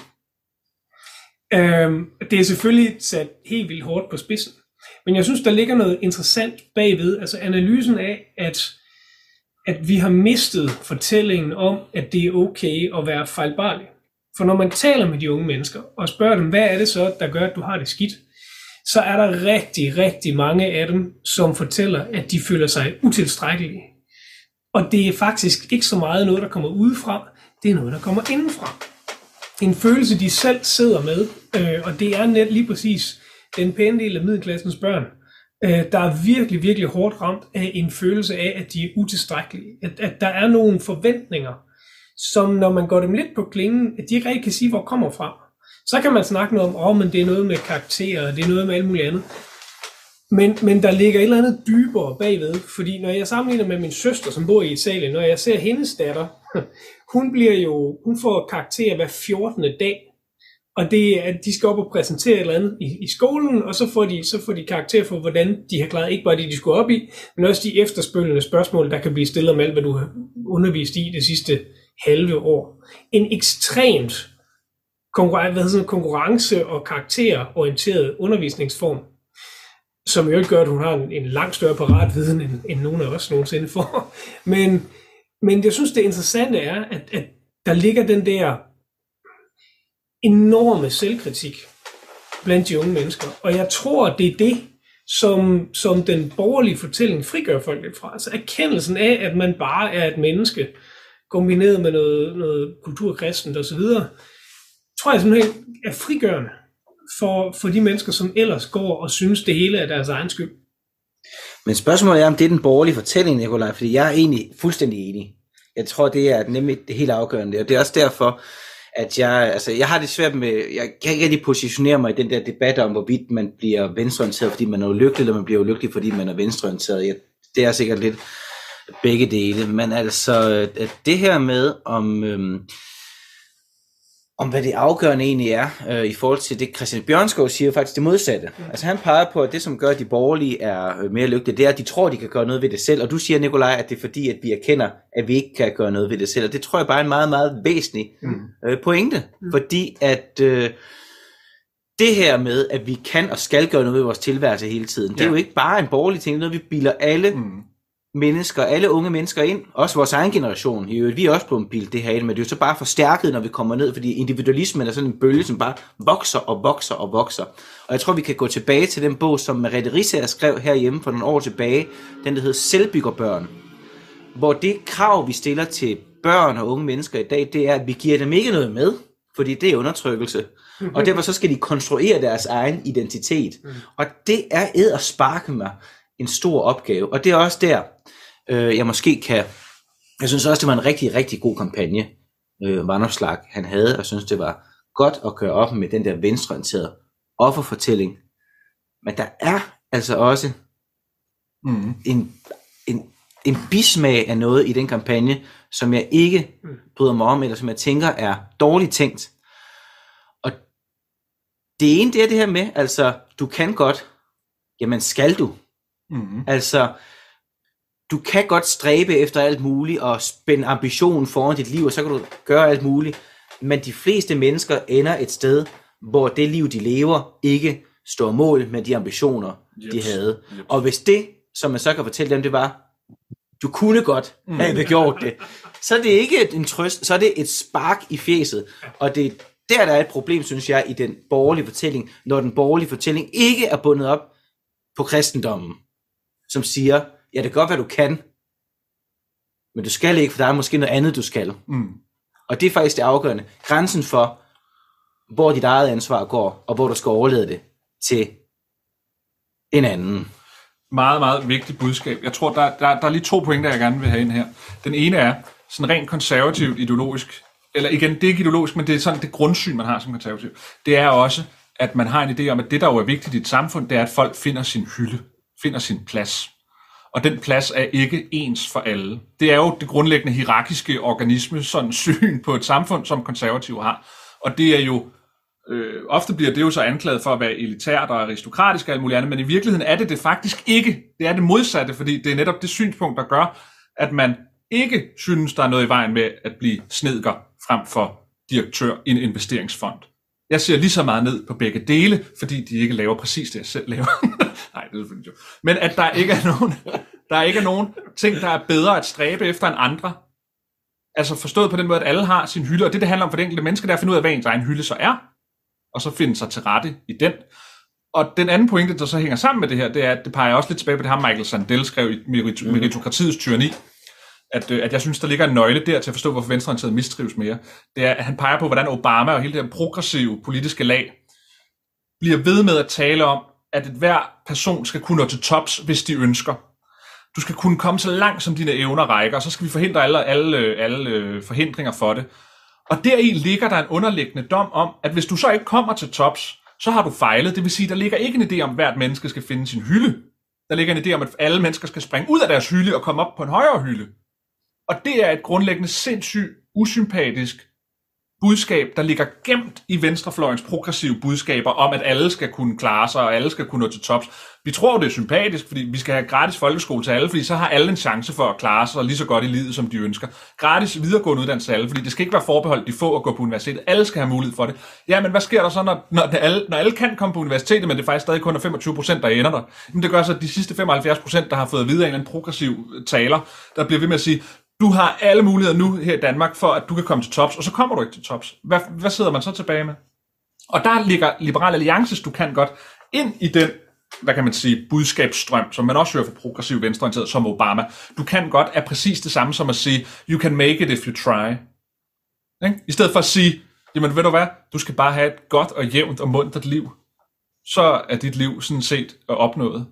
Øhm, det er selvfølgelig sat helt vildt hårdt på spidsen, men jeg synes, der ligger noget interessant bagved, altså analysen af, at, at vi har mistet fortællingen om, at det er okay at være fejlbarlig. For når man taler med de unge mennesker, og spørger dem, hvad er det så, der gør, at du har det skidt, så er der rigtig, rigtig mange af dem, som fortæller, at de føler sig utilstrækkelige. Og det er faktisk ikke så meget noget, der kommer udefra, det er noget, der kommer indenfra. En følelse, de selv sidder med, øh, og det er net lige præcis den pæne del af middelklassens børn, øh, der er virkelig, virkelig hårdt ramt af en følelse af, at de er utilstrækkelige. At, at der er nogle forventninger, som når man går dem lidt på klingen, at de ikke rigtig kan sige, hvor kommer fra. Så kan man snakke noget om, åh, oh, men det er noget med karakterer, og det er noget med alt muligt andet. Men, men der ligger et eller andet dybere bagved, fordi når jeg sammenligner med min søster, som bor i Italien, når jeg ser hendes datter, hun bliver jo, hun får karakterer hver fjortende dag, og det er, at de skal op og præsentere et eller andet i, i skolen, og så får, de, så får de karakterer for, hvordan de har klaret ikke bare det, de skulle op i, men også de efterfølgende spørgsmål, der kan blive stillet om alt, hvad du har undervist i det sidste halve år. En ekstremt konkurren- hvad hedder, konkurrence- og karakterorienteret undervisningsform, som jo ikke gør, at hun har en, en langt større paratviden, end, end nogen af os nogensinde får. Men, men jeg synes, det interessante er, at, at der ligger den der enorme selvkritik blandt de unge mennesker. Og jeg tror, det er det, som, som den borgerlige fortælling frigør folk lidt fra. Altså erkendelsen af, at man bare er et menneske, kombineret med noget, noget kulturkristent osv., tror jeg simpelthen er frigørende for, for de mennesker, som ellers går og synes, det hele er deres egen skyld. Men spørgsmålet er, om det er den borgerlige fortælling, Nikolaj, fordi jeg er egentlig fuldstændig enig. Jeg tror, det er nemlig det helt afgørende, og det er også derfor, at jeg, altså, jeg har det svært med, jeg kan ikke rigtig positionere mig i den der debat om, hvorvidt man bliver venstreorienteret, fordi man er ulykkelig, eller man bliver ulykkelig, fordi man er venstreorienteret. Jeg, det er sikkert lidt begge dele, men altså, det her med, om, øhm, om hvad det afgørende egentlig er, øh, i forhold til det, Christian Bjørnskov siger faktisk det modsatte. Mm. Altså han peger på, at det, som gør, at de borgerlige er mere lykkelige, det er, at de tror, at de kan gøre noget ved det selv, og du siger, Nikolaj, at det er fordi, at vi erkender, at vi ikke kan gøre noget ved det selv, og det tror jeg bare er en meget, meget væsentlig mm. øh, pointe, mm. fordi at øh, det her med, at vi kan og skal gøre noget ved vores tilværelse hele tiden, ja. Det er jo ikke bare en borgerlig ting, det er noget, vi bilder alle mm. mennesker, alle unge mennesker ind, også vores egen generation, vi er også blevet bildet det her ind, men det er jo så bare forstærket, når vi kommer ned, fordi individualismen er sådan en bølge, som bare vokser og vokser og vokser. Og jeg tror, vi kan gå tilbage til den bog, som Merete Riisager skrev herhjemme for nogle år tilbage, den der hedder Selvbyggerbørn, hvor det krav, vi stiller til børn og unge mennesker i dag, det er, at vi giver dem ikke noget med, fordi det er undertrykkelse, og derfor så skal de konstruere deres egen identitet. Og det er ed og sparke mig en stor opgave, og det er også der, øh, jeg måske kan, jeg synes også, det var en rigtig, rigtig god kampagne, øh, Vanopslagh, han havde, og jeg synes, det var godt at gøre op med den der venstreorienterede offerfortælling, men der er altså også mm. en, en, en bismag af noget i den kampagne, som jeg ikke bryder mig om, eller som jeg tænker er dårligt tænkt. Og det ene, det er det her med, altså, du kan godt, jamen skal du? Mm-hmm. Altså, du kan godt stræbe efter alt muligt og spænde ambitionen foran dit liv, og så kan du gøre alt muligt, men de fleste mennesker ender et sted, hvor det liv, de lever, ikke står mål med de ambitioner, yep. de havde. Yep. Og hvis det, som man så kan fortælle dem, det var, du kunne godt have gjort det, så er det ikke en trøst, så er det et spark i fjeset, og det er der, der er et problem, synes jeg, i den borgerlige fortælling, når den borgerlige fortælling ikke er bundet op på kristendommen, som siger, ja, det kan godt være, du kan, men du skal ikke, for der er måske noget andet, du skal. Mm. Og det er faktisk det afgørende. Grænsen for, hvor dit eget ansvar går, og hvor du skal overlade det til en anden. Meget, meget vigtigt budskab. Jeg tror, der, der, der er lige to pointer, jeg gerne vil have ind her. Den ene er sådan rent konservativt ideologisk, eller igen, det er ikke ideologisk, men det er sådan det grundsyn, man har som konservativ. Det er også, at man har en idé om, at det, der jo er vigtigt i et samfund, det er, at folk finder sin hylde, finder sin plads. og den plads er ikke ens for alle. Det er jo det grundlæggende hierarkiske organisme, sådan syn på et samfund, som konservative har. Og det er jo, øh, ofte bliver det jo så anklaget for at være elitært og aristokratisk og alt muligt andet, men i virkeligheden er det det faktisk ikke. Det er det modsatte, fordi det er netop det synspunkt, der gør, at man ikke synes, der er noget i vejen med at blive snedker frem for direktør i en investeringsfond. Jeg ser lige så meget ned på begge dele, fordi de ikke laver præcis det, jeg selv laver. Nej, det er selvfølgelig jo. Men at der ikke er nogen, der ikke er nogen ting, der er bedre at stræbe efter end andre. Altså forstået på den måde, at alle har sin hylde, og det, det handler om for det enkelte menneske, det er at finde ud af, hvad ens egen hylde så er, og så finde sig til rette i den. Og den anden pointe, der så hænger sammen med det her, det er, at det peger også lidt tilbage på det her, Michael Sandel skrev i Meritokratiets tyranni, at, at jeg synes, der ligger en nøgle der til at forstå, hvorfor venstreorienteret mistrives mere. Det er, at han peger på, hvordan Obama og hele det her progressive politiske lag bliver ved med at tale om, at hver person skal kunne nå til tops, hvis de ønsker. Du skal kunne komme så langt, som dine evner rækker, og så skal vi forhindre alle, alle, alle forhindringer for det. Og deri ligger der en underliggende dom om, at hvis du så ikke kommer til tops, så har du fejlet. Det vil sige, der ligger ikke en idé om, at hvert menneske skal finde sin hylde. Der ligger en idé om, at alle mennesker skal springe ud af deres hylde og komme op på en højere hylde. Og det er et grundlæggende sindssygt usympatisk budskab, der ligger gemt i venstrefløjens progressive budskaber om, at alle skal kunne klare sig, og alle skal kunne nå til tops. Vi tror, det er sympatisk, fordi vi skal have gratis folkeskole til alle, fordi så har alle en chance for at klare sig lige så godt i livet, som de ønsker. Gratis videregående uddannelse til alle, fordi det skal ikke være forbeholdt de få at gå på universitetet. Alle skal have mulighed for det. Ja, men hvad sker der så, når, når, alle, når alle kan komme på universitetet, men det er faktisk stadig kun er femogtyve procent, der ender der? Jamen det gør så, at de sidste femoghalvfjerds procent, der har fået at vide af en eller anden progressiv taler, der bliver ved med at sige, du har alle muligheder nu her i Danmark for, at du kan komme til tops, og så kommer du ikke til tops. Hvad, hvad sidder man så tilbage med? Og der ligger Liberal Alliances, du kan godt, ind i den, hvad kan man sige, budskabsstrøm, som man også hører fra progressiv venstreorienteret, som Obama. Du kan godt er præcis det samme som at sige, you can make it if you try. Ik? I stedet for at sige, jamen ved du hvad, du skal bare have et godt og jævnt og muntert liv. Så er dit liv sådan set opnået.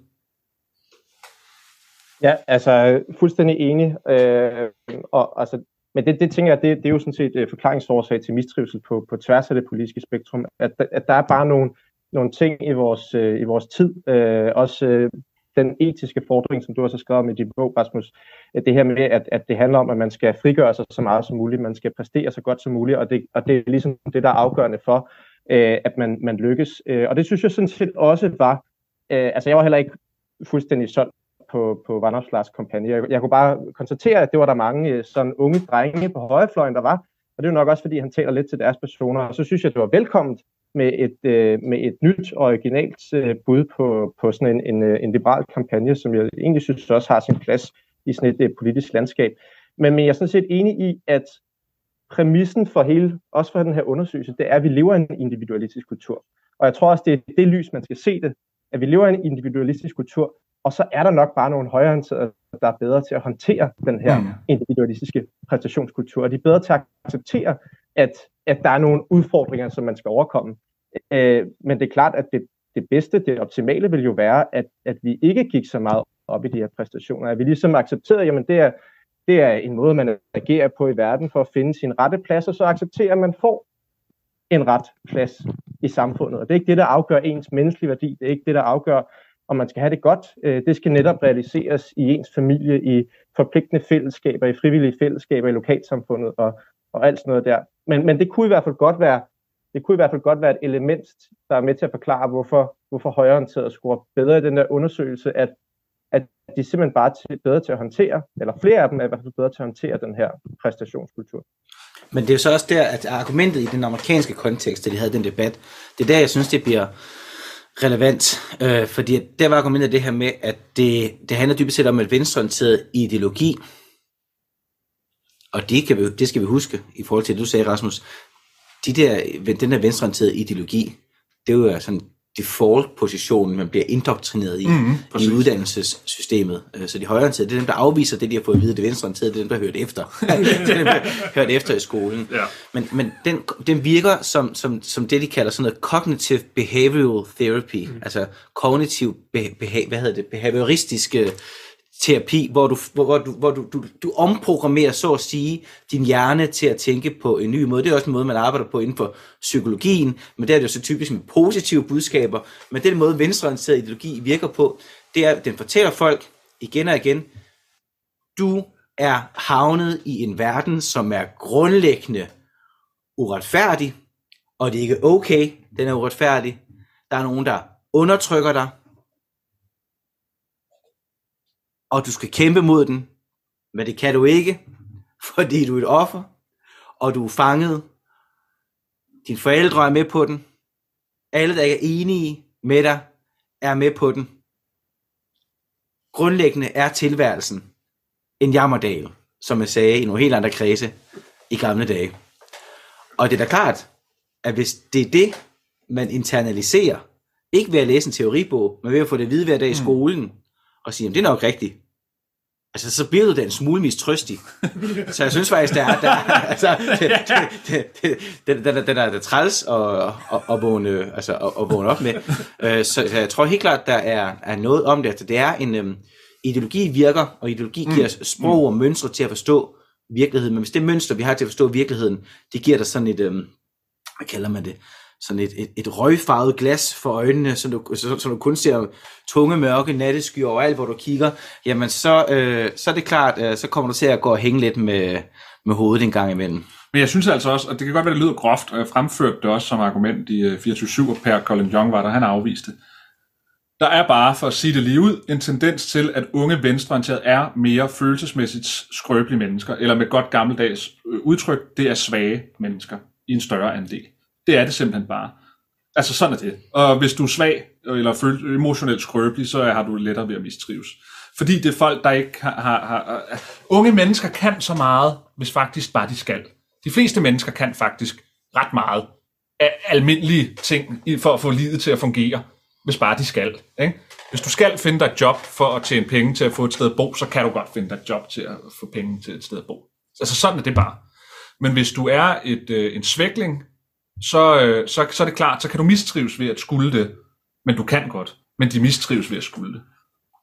Ja, altså fuldstændig enig. Øh, og, altså, men det, det tænker jeg, det, det er jo sådan set forklaringsårsag til mistrivsel på, på tværs af det politiske spektrum, at, at der er bare nogle, nogle ting i vores, øh, i vores tid, øh, også øh, den etiske fordring, som du også har skrevet om i din bog, Rasmus, det her med, at, at det handler om, at man skal frigøre sig så meget som muligt, man skal præstere så godt som muligt, og det, og det er ligesom det, der er afgørende for, øh, at man, man lykkes. Og det synes jeg sådan set også var, øh, altså jeg var heller ikke fuldstændig solgt på, på Vanopslaghs kampagne. Jeg, jeg kunne bare konstatere, at det var der mange sådan unge drenge på højrefløjen, der var, og det er jo nok også, fordi han taler lidt til deres personer, og så synes jeg, det var velkomment med et, øh, med et nyt og originalt øh, bud på, på sådan en, en, en liberal kampagne, som jeg egentlig synes også har sin plads i sådan et, et politisk landskab. Men, men jeg er sådan set enig i, at præmissen for hele, også for den her undersøgelse, det er, at vi lever i en individualistisk kultur. Og jeg tror også, det er det lys, man skal se det, at vi lever i en individualistisk kultur, og så er der nok bare nogle højreorienterede, der er bedre til at håndtere den her individualistiske præstationskultur, og de er bedre til at acceptere, at, at der er nogle udfordringer, som man skal overkomme. Øh, men det er klart, at det, det bedste, det optimale vil jo være, at, at vi ikke gik så meget op i de her præstationer, at vi ligesom accepterede, jamen det er, det er en måde, man agerer på i verden for at finde sin rette plads, og så accepterer, at man får en ret plads i samfundet. Og det er ikke det, der afgør ens menneskelige værdi, det er ikke det, der afgør, om man skal have det godt. Det skal netop realiseres i ens familie, i forpligtende fællesskaber, i frivillige fællesskaber, i lokalsamfundet og, og alt sådan noget der. Men, men det kunne i hvert fald godt være, det kunne i hvert fald godt være et element, der er med til at forklare, hvorfor, hvorfor højreorienterede scorer bedre i den der undersøgelse, at, at de simpelthen bare er bedre til at håndtere, eller flere af dem er i hvert fald bedre til at håndtere den her præstationskultur. Men det er jo så også der, at argumentet i den amerikanske kontekst, da de havde den debat, det er der, jeg synes, det bliver relevant, øh, fordi der var argumentet det her med, at det, det handler dybest set om et venstreorienteret ideologi, og det, kan vi, det skal vi huske i forhold til det, du sagde, Rasmus. De der, den der venstreorienterede ideologi, det er jo sådan default-positionen, man bliver indoktrineret i, mm, i uddannelsessystemet. Så de højreorienterede, det er dem, der afviser det, de har fået at vide, det venstreorienterede, det er dem, der har hørt efter. Det er dem, der har hørt efter i skolen. Ja. Men, men den, den virker som, som, som det, de kalder sådan noget cognitive behavioral therapy, mm. altså kognitiv, beha- hvad hedder det, behavioristiske terapi, hvor du, hvor du, hvor du, du, du omprogrammerer, så at sige, din hjerne til at tænke på en ny måde. Det er også en måde, man arbejder på inden for psykologien, men der er det jo så typisk med positive budskaber. Men den måde, venstreorienteret ideologi virker på, det er, at den fortæller folk, igen og igen, du er havnet i en verden, som er grundlæggende uretfærdig, og det er ikke okay, den er uretfærdig. Der er nogen, der undertrykker dig, og du skal kæmpe mod den, men det kan du ikke, fordi du er et offer, og du er fanget. Dine forældre er med på den. Alle, der ikke er enige med dig, er med på den. Grundlæggende er tilværelsen en jammerdal, som jeg sagde i nogle helt andre kredse i gamle dage. Og det er da klart, at hvis det er det, man internaliserer, ikke ved at læse en teoribog, men ved at få det at vide hver dag i skolen, og sige, at det er nok rigtigt, altså så bliver du da en smule mistrøstig. Så jeg synes faktisk, der er, der, altså, det, det, det, det, det, det, der er træls at, at, at, vågne, altså, at, at vågne op med. Så jeg tror helt klart, der er, er noget om det. Det er en um, ideologi virker, og ideologi giver os sprog og mønstre til at forstå virkeligheden. Men hvis det mønster, vi har til at forstå virkeligheden, det giver dig sådan et, um, hvad kalder man det, sådan et, et, et røgfarvet glas for øjnene, så du, så, så du kun ser tunge, mørke natteskyer overalt, hvor du kigger, jamen så, øh, så er det klart, øh, så kommer du til at gå og hænge lidt med, med hovedet en gang imellem. Men jeg synes altså også, og det kan godt være, det lyder groft, og jeg fremførte det også som argument i fireogtyve syv, og Per Colin Young var der, han afviste. Der er bare, for at sige det lige ud, en tendens til, at unge venstreorienterede er mere følelsesmæssigt skrøbelige mennesker, eller med godt gammeldags udtryk, det er svage mennesker i en større andel. Det er det simpelthen bare. Altså sådan er det. Og hvis du er svag eller føler emotionelt skrøbelig, så har du lettere ved at mistrives. Fordi det er folk, der ikke har, har, har... Unge mennesker kan så meget, hvis faktisk bare de skal. De fleste mennesker kan faktisk ret meget af almindelige ting for at få livet til at fungere, hvis bare de skal. Ikke? Hvis du skal finde dig et job for at tjene penge til at få et sted at bo, så kan du godt finde dig et job til at få penge til et sted at bo. Altså sådan er det bare. Men hvis du er et, øh, en svækling, Så, øh, så, så er det klart, så kan du mistrives ved at skulle det, men du kan godt, men de mistrives ved at skulle det.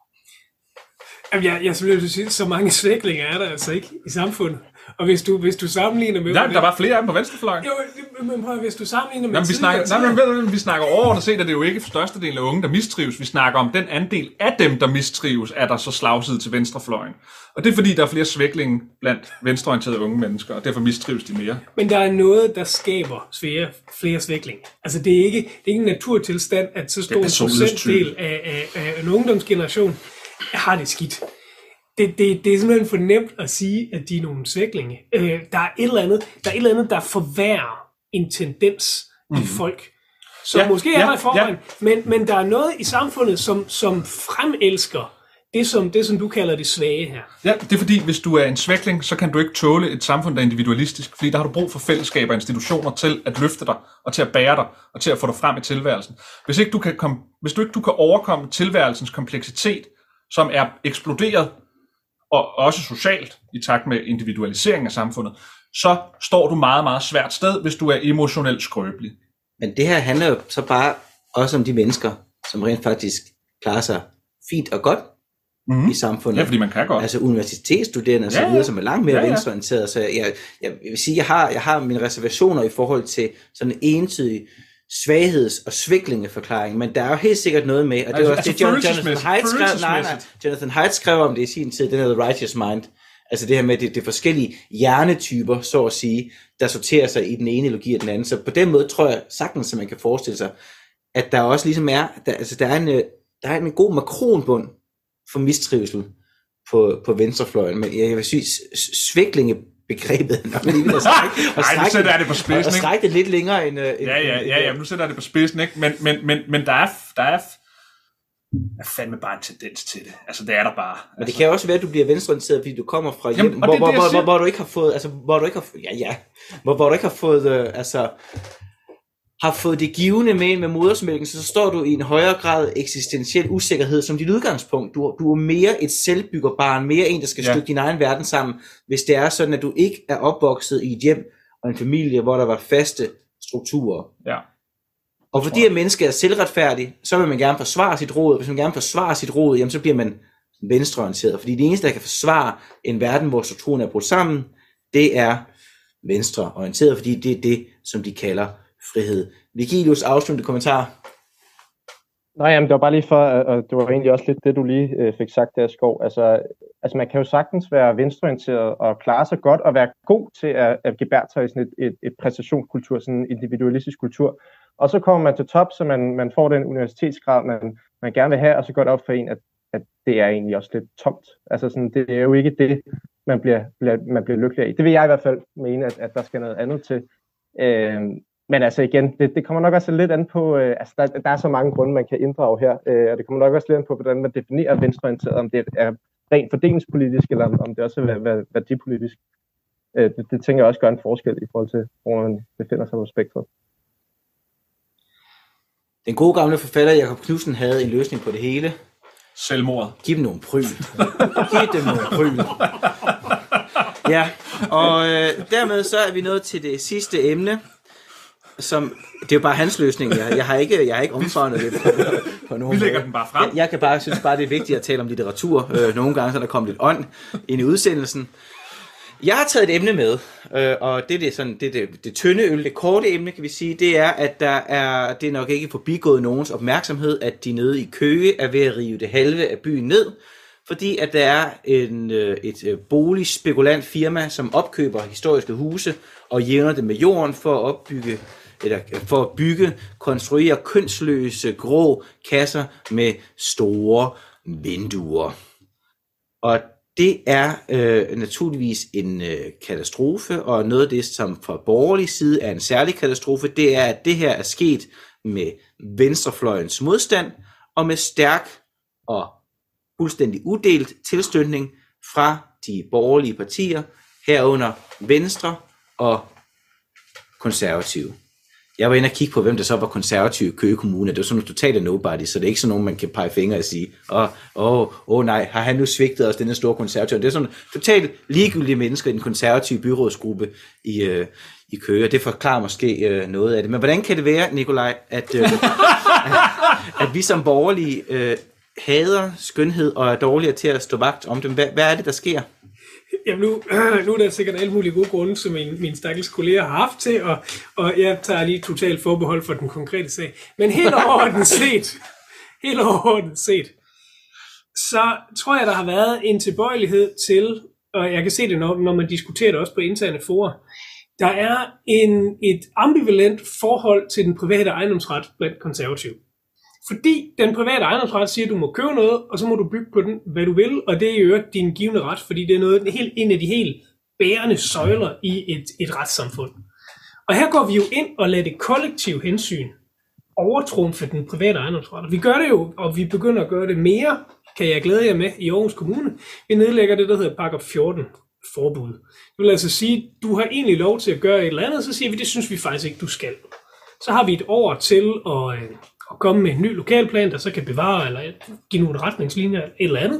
Jamen, jeg, jeg skulle sige, så mange svæklinger er der altså ikke i samfundet. Og hvis du, hvis du sammenligner med... Nej, der var flere af dem på venstrefløjen. Jo, men prøv, hvis du sammenligner med... Jamen, vi snakker, nej, men, vi snakker overordnet set, at det er jo ikke størstedelen af unge, der mistrives. Vi snakker om den andel af dem, der mistrives, er der så slagside til venstrefløjen. Og det er fordi, der er flere svæklinge blandt venstreorienterede unge mennesker, og derfor mistrives de mere. Men der er noget, der skaber flere, flere svæklinger. Altså, det er ikke, det er ikke en naturtilstand, at så stor en procentdel af, af, af en ungdomsgeneration har det skidt. Det, det, det er simpelthen for nemt at sige, at de er nogle svæklinge. Øh, der, er et eller andet, der er et eller andet, der forværrer en tendens mm-hmm. i folk, som ja, måske er ja, der i forvejen, ja. men, men der er noget i samfundet, som, som fremelsker det som, det, som du kalder det svage her. Ja, det er fordi, hvis du er en svækling, så kan du ikke tåle et samfund, der er individualistisk, fordi der har du brug for fællesskaber og institutioner til at løfte dig, og til at bære dig, og til at få dig frem i tilværelsen. Hvis ikke du kan, komme, hvis du ikke du kan overkomme tilværelsens kompleksitet, som er eksploderet, og også socialt, i takt med individualisering af samfundet, så står du meget, meget svært sted, hvis du er emotionelt skrøbelig. Men det her handler jo så bare også om de mennesker, som rent faktisk klarer sig fint og godt mm-hmm. i samfundet. Ja, fordi man kan godt. Altså universitetsstuderende og så ja, ja. videre, som er langt mere ja, ja. venstreorienterede. Så jeg, jeg, jeg vil sige, jeg har, jeg har mine reservationer i forhold til sådan en entydig svagheds- og sviklingeforklaring, men der er jo helt sikkert noget med, og det altså, var også altså det, Jonathan Haidt skrev, nej, nej, Jonathan Haidt skrev om det i sin tid, den hedder Righteous Mind, altså det her med, det, det forskellige hjernetyper, så at sige, der sorterer sig i den ene ideologi og den anden, så på den måde tror jeg sagtens, at man kan forestille sig, at der også ligesom er, der, altså der er en, der er en god makronbund for mistrivsel på, på venstrefløjen, men jeg vil sige, sviklinge begrebet nok lige vil strække, og Nej, nu sætter jeg det på spidsen, og strække det lidt længere end... end ja, ja, ja, ja, nu sætter jeg det på spidsen, ikke? Men, men, men, men der er, der er, er fandme bare en tendens til det. Altså, det er der bare. Altså. Men det kan også være, at du bliver venstreorienteret, fordi du kommer fra hjem, Jamen, hvor, det, hvor, det, hvor, hvor, hvor du ikke har fået, altså, hvor du ikke har, ja, ja, hvor, hvor du ikke har fået, øh, altså, har fået det givende med med modersmælken, så står du i en højere grad eksistentiel usikkerhed som dit udgangspunkt. Du, du er mere et selvbyggerbarn, mere en, der skal ja. stykke din egen verden sammen, hvis det er sådan, at du ikke er opvokset i et hjem og en familie, hvor der var faste strukturer. Ja. Og fordi at mennesket er selvretfærdigt, så vil man gerne forsvare sit rod. Hvis man gerne forsvarer sit rod, jamen så bliver man venstreorienteret. Fordi det eneste, der kan forsvare en verden, hvor strukturen er brudt sammen, det er venstreorienteret, fordi det er det, som de kalder frihed. Vigilius afsluttende kommentar. Nej, jamen, det var bare lige for, og det var egentlig også lidt det, du lige øh, fik sagt der, Skov. Altså, altså, man kan jo sagtens være venstreorienteret og klare sig godt, og være god til at, at gebære sig i sådan et, et, et præstationskultur, sådan en individualistisk kultur. Og så kommer man til top, så man, man får den universitetsgrad, man, man gerne vil have, og så går det op for en, at, at det er egentlig også lidt tomt. Altså, sådan, det er jo ikke det, man bliver, bliver, man bliver lykkelig af. Det vil jeg i hvert fald mene, at, at der skal noget andet til. Øh, Men altså igen, det, det kommer nok også lidt an på, øh, altså der, der er så mange grunde, man kan inddrage her, øh, og det kommer nok også lidt an på, hvordan man definerer venstreorienteret, om det er rent fordelingspolitisk, eller om, om det også er værdipolitisk. Øh, det, det tænker jeg også gør en forskel i forhold til, hvor man befinder sig på spektret. Den gode gamle forfatter Jakob Knudsen havde en løsning på det hele. Selvmord. Giv dem nogle pryl. Giv dem nogle pryl. Ja, og øh, dermed så er vi nået til det sidste emne, som, det er jo bare hans løsning. Jeg, jeg har ikke, jeg har ikke omfavnet det på, på nogen Vi lægger måde. den bare frem. Jeg, jeg kan bare synes bare, det er vigtigt at tale om litteratur. Øh, nogle gange så er der kommet lidt ånd ind i udsendelsen. Jeg har taget et emne med, øh, og det er det, sådan, det, det, det tynde øl, det korte emne, kan vi sige, det er, at der er, det er nok ikke forbigået nogens opmærksomhed, at de nede i Køge er ved at rive det halve af byen ned, fordi at der er en, et boligspekulant firma, som opkøber historiske huse og jævner dem med jorden for at opbygge eller for at bygge, konstruere kønsløse grå kasser med store vinduer. Og det er øh, naturligvis en øh, katastrofe, og noget af det, som fra borgerlig side er en særlig katastrofe, det er, at det her er sket med venstrefløjens modstand, og med stærk og fuldstændig udelt tilstøtning fra de borgerlige partier, herunder Venstre og Konservative. Jeg var inde og kigge på, hvem der så var konservative i Køge Kommune. Det var sådan nogle totale nobody, så det er ikke sådan nogen, man kan pege fingre og sige, åh, åh, åh nej, har han nu svigtet os, denne store konservative? Det er sådan totalt ligegyldige mennesker i den konservative byrådsgruppe i, øh, i Køge, og det forklarer måske øh, noget af det. Men hvordan kan det være, Nikolaj, at, øh, at, at vi som borgerlige øh, hader skønhed og er dårligere til at stå vagt om dem? Hvad, hvad er det, der sker? Jamen nu, øh, nu er der sikkert alle mulige gode grunde, som min, min stakkels kolleger har haft til, og, og jeg tager lige totalt forbehold for den konkrete sag. Men helt overordnet set, helt overordnet set, så tror jeg, der har været en tilbøjelighed til, og jeg kan se det, når, når man diskuterer det også på interne forer, der er en, et ambivalent forhold til den private ejendomsret blandt konservative. Fordi den private ejendomsret siger, at du må købe noget, og så må du bygge på den, hvad du vil, og det er i øvrigt din givne ret, fordi det er noget, helt, en af de helt bærende søjler i et, et retssamfund. Og her går vi jo ind og lader det kollektive hensyn overtrumfe den private ejendomsret. Vi gør det jo, og vi begynder at gøre det mere, kan jeg glæde jer med, i Aarhus Kommune. Vi nedlægger det, der hedder paragraf fjorten, forbud. Det vil altså sige, du har egentlig lov til at gøre et eller andet, så siger vi, det synes vi faktisk ikke, du skal. Så har vi et år til at... at komme med en ny lokalplan, der så kan bevare eller give nogle retningslinjer eller et eller andet.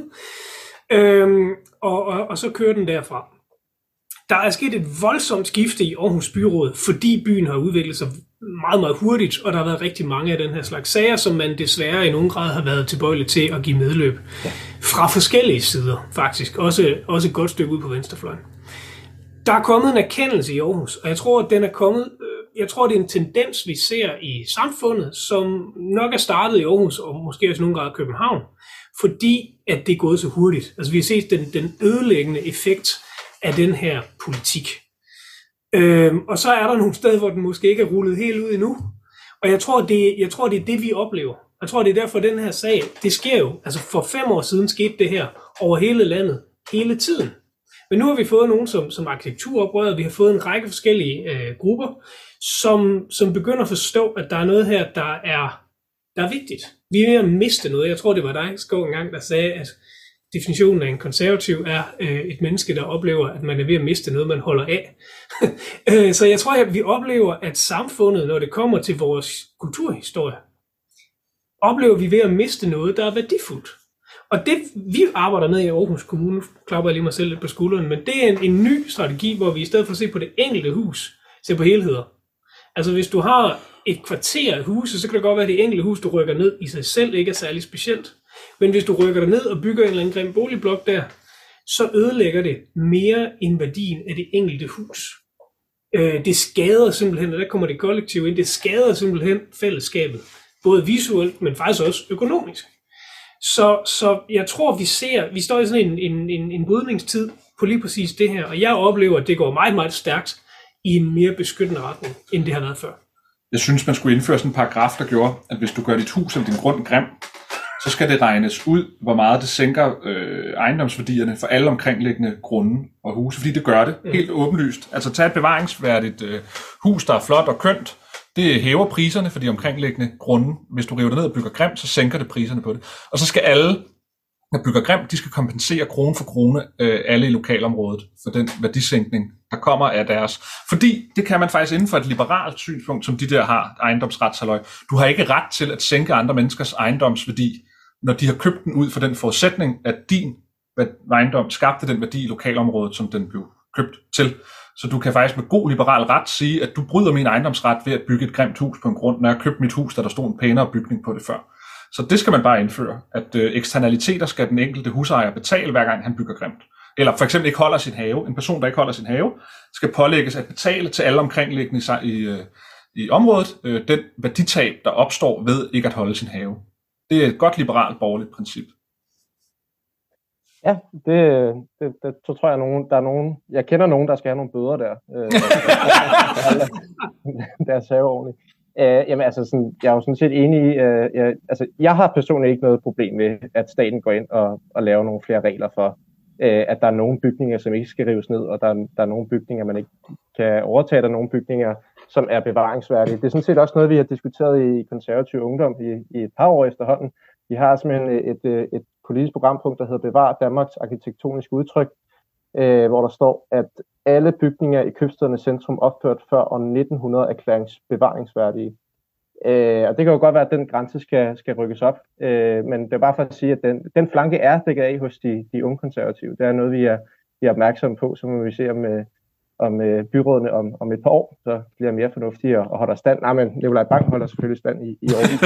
Øhm, og, og, og så kører den derfra. Der er sket et voldsomt skifte i Aarhus Byråd, fordi byen har udviklet sig meget, meget hurtigt, og der har været rigtig mange af den her slags sager, som man desværre i nogen grad har været tilbøjelig til at give medløb. Fra forskellige sider, faktisk. Også, også et godt stykke ud på venstrefløjen. Der er kommet en erkendelse i Aarhus, og jeg tror, at den er kommet... Jeg tror, det er en tendens, vi ser i samfundet, som nok er startet i Aarhus, og måske også nogle gange i København, fordi at det er gået så hurtigt. Altså vi har set den, den ødelæggende effekt af den her politik. Øhm, og så er der nogle steder, hvor den måske ikke er rullet helt ud endnu. Og jeg tror, det, jeg tror, det er det, vi oplever. Jeg tror, det er derfor, den her sag, det sker jo. Altså for fem år siden skete det her over hele landet, hele tiden. Men nu har vi fået nogen som, som arkitekturoprøret, vi har fået en række forskellige øh, grupper, som, som begynder at forstå, at der er noget her, der er, der er vigtigt. Vi er ved at miste noget. Jeg tror, det var dig, Skov, engang, der sagde, at definitionen af en konservativ er øh, et menneske, der oplever, at man er ved at miste noget, man holder af. Så jeg tror, at vi oplever, at samfundet, når det kommer til vores kulturhistorie, oplever vi ved at miste noget, der er værdifuldt. Og det, vi arbejder med i Aarhus Kommune, klapper jeg lige mig selv lidt på skulderen, men det er en, en ny strategi, hvor vi i stedet for at se på det enkelte hus, ser på helheder. Altså hvis du har et kvarter af huse, så kan det godt være, at det enkelte hus, du rykker ned, i sig selv ikke er særlig specielt. Men hvis du rykker det ned og bygger en eller anden grim boligblok der, så ødelægger det mere end værdien af det enkelte hus. Øh, det skader simpelthen, og der kommer det kollektive ind, det skader simpelthen fællesskabet. både visuelt, men faktisk også økonomisk. Så, så jeg tror, vi ser, vi står i sådan en, en, en, en brydningstid på lige præcis det her, og jeg oplever, at det går meget, meget stærkt i en mere beskyttende retning, end det har været før. Jeg synes, man skulle indføre sådan en paragraf, der gjorde, at hvis du gør dit hus eller din grund grim, så skal det regnes ud, hvor meget det sænker øh, ejendomsværdierne for alle omkringliggende grunde og huse, fordi det gør det mm. helt åbenlyst. Altså tag et bevaringsværdigt øh, hus, der er flot og kønt, det hæver priserne for de omkringliggende grunde. Hvis du river det ned og bygger grimt, så sænker det priserne på det. Og så skal alle, der bygger grimt, de skal kompensere krone for krone øh, alle i lokalområdet for den værdisænkning, der kommer af deres. Fordi det kan man faktisk inden for et liberalt synspunkt, som de der har, ejendomsretshalløj. Du har ikke ret til at sænke andre menneskers ejendomsværdi, når de har købt den ud for den forudsætning, at din ejendom skabte den værdi i lokalområdet, som den blev købt til. Så du kan faktisk med god liberal ret sige, at du bryder min ejendomsret ved at bygge et grimt hus på en grund, når jeg købte mit hus, da der stod en pænere bygning på det før. Så det skal man bare indføre, at øh, eksternaliteter skal den enkelte husejer betale, hver gang han bygger grimt. Eller for eksempel ikke holder sin have. En person, der ikke holder sin have, skal pålægges at betale til alle omkringliggende i, i, i området øh, den værditab, der opstår ved ikke at holde sin have. Det er et godt liberalt borgerligt princip. Ja, det, det, det så tror jeg, nogen, der er nogen, jeg kender nogen, der skal have nogle bøder der. Øh, deres have ordentligt. Øh, jamen altså, sådan, jeg er jo sådan set enig i, øh, jeg, altså, jeg har personligt ikke noget problem med, at staten går ind og, og laver nogle flere regler for, øh, at der er nogle bygninger, som ikke skal rives ned, og der, der er nogle bygninger, man ikke kan overtage, der er nogle bygninger, som er bevaringsværdige. Det er sådan set også noget, vi har diskuteret i Konservativ Ungdom i, i et par år efterhånden. Vi har simpelthen et, et, et politisk programpunkt, der hedder Bevar Danmarks arkitektoniske udtryk, øh, hvor der står, at alle bygninger i Købstædernes centrum opført før år nitten hundrede erklæringens bevaringsværdige. Øh, og det kan jo godt være, at den grænse skal, skal rykkes op, øh, men det er bare for at sige, at den, den flanke er dækket af hos de, de unge konservative. Det er noget, vi er, vi er opmærksomme på, så må vi se om, om byrådene om, om et par år, så bliver mere fornuftige og holder stand. Nej, men Nikolaj Bang holder selvfølgelig stand i, i år.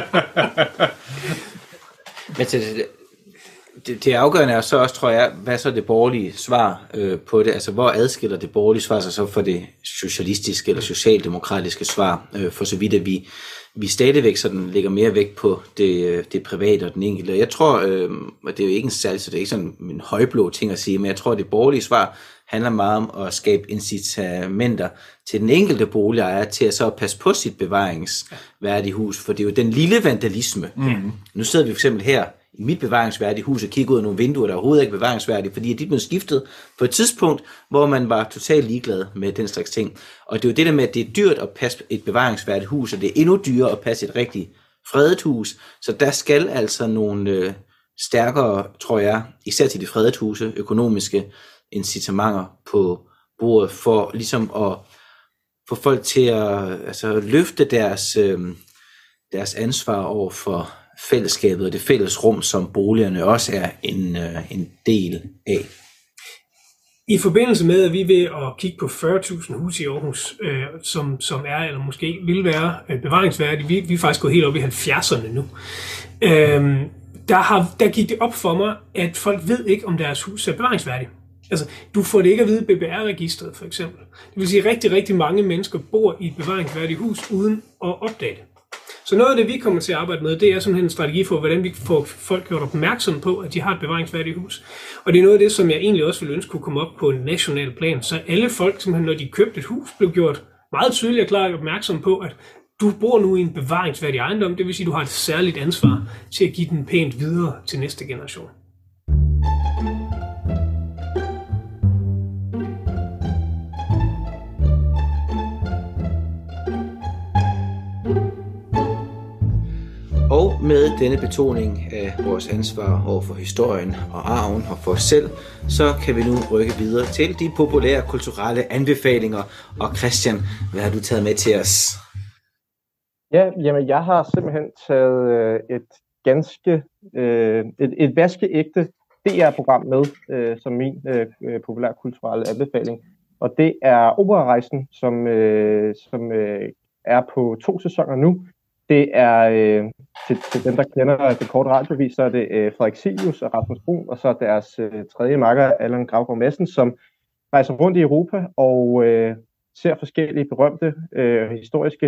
Men det, det, det afgørende er så også, tror jeg, hvad så det borgerlige svar øh, på det? Altså, hvor adskiller det borgerlige svar sig så for det socialistiske eller socialdemokratiske svar? Øh, for så vidt, at vi, vi stadigvæk sådan lægger mere vægt på det, det private og den enkelte. Jeg tror, øh, og det er jo ikke en særlig, så det er ikke sådan en højblå ting at sige, men jeg tror, at det borgerlige svar handler meget om at skabe incitamenter til den enkelte boligejer til at så passe på sit bevaringsværdige hus, for det er jo den lille vandalisme. Mm. Nu sidder vi for eksempel her i mit bevaringsværdige hus og kigger ud af nogle vinduer, der overhovedet ikke er bevaringsværdige, fordi de er blevet skiftet på et tidspunkt, hvor man var totalt ligeglad med den slags ting. Og det er jo det der med, at det er dyrt at passe et bevaringsværdigt hus, og det er endnu dyrere at passe et rigtig fredet hus, så der skal altså nogle øh, stærkere, tror jeg, især til de fredede huse, økonomiske incitamenter på bordet for ligesom at få folk til at altså, løfte deres, øh, deres ansvar over for fællesskabet og det fælles rum, som boligerne også er en, øh, en del af. I forbindelse med, at vi er ved at kigge på fyrre tusind huse i Aarhus, øh, som, som er, eller måske vil være øh, bevaringsværdige, vi, vi er faktisk gået helt op i halvfjerdserne nu. Øh, der, har, der gik det op for mig, at folk ved ikke, om deres hus er bevaringsværdigt. Altså, du får det ikke at vide i B B R-registret, for eksempel. Det vil sige, at rigtig, rigtig mange mennesker bor i et bevaringsværdigt hus, uden at opdage det. Så noget af det, vi kommer til at arbejde med, det er simpelthen en strategi for, hvordan vi får folk gjort opmærksom på, at de har et bevaringsværdigt hus. Og det er noget af det, som jeg egentlig også ville ønske kunne komme op på en national plan, så alle folk, simpelthen, når de købte et hus, blev gjort meget tydeligt og klart opmærksom på, at du bor nu i en bevaringsværdig ejendom, det vil sige, at du har et særligt ansvar til at give den pænt videre til næste generation. Og med denne betoning af vores ansvar over for historien og arven og for os selv, så kan vi nu rykke videre til de populære kulturelle anbefalinger. Og Christian, hvad har du taget med til os? Ja, jamen jeg har simpelthen taget et ganske, øh, et, et vaskeægte D R-program med øh, som min øh, populærkulturelle anbefaling. Og det er Operarejsen, som, øh, som øh, er på to sæsoner nu. Det er, øh, til, til dem, der kender det korte radiovis, så er det øh, Frederik Silius og Rasmus Brun, og så deres øh, tredje makker, Allan Gravgaard Madsen, som rejser rundt i Europa og øh, ser forskellige berømte øh, historiske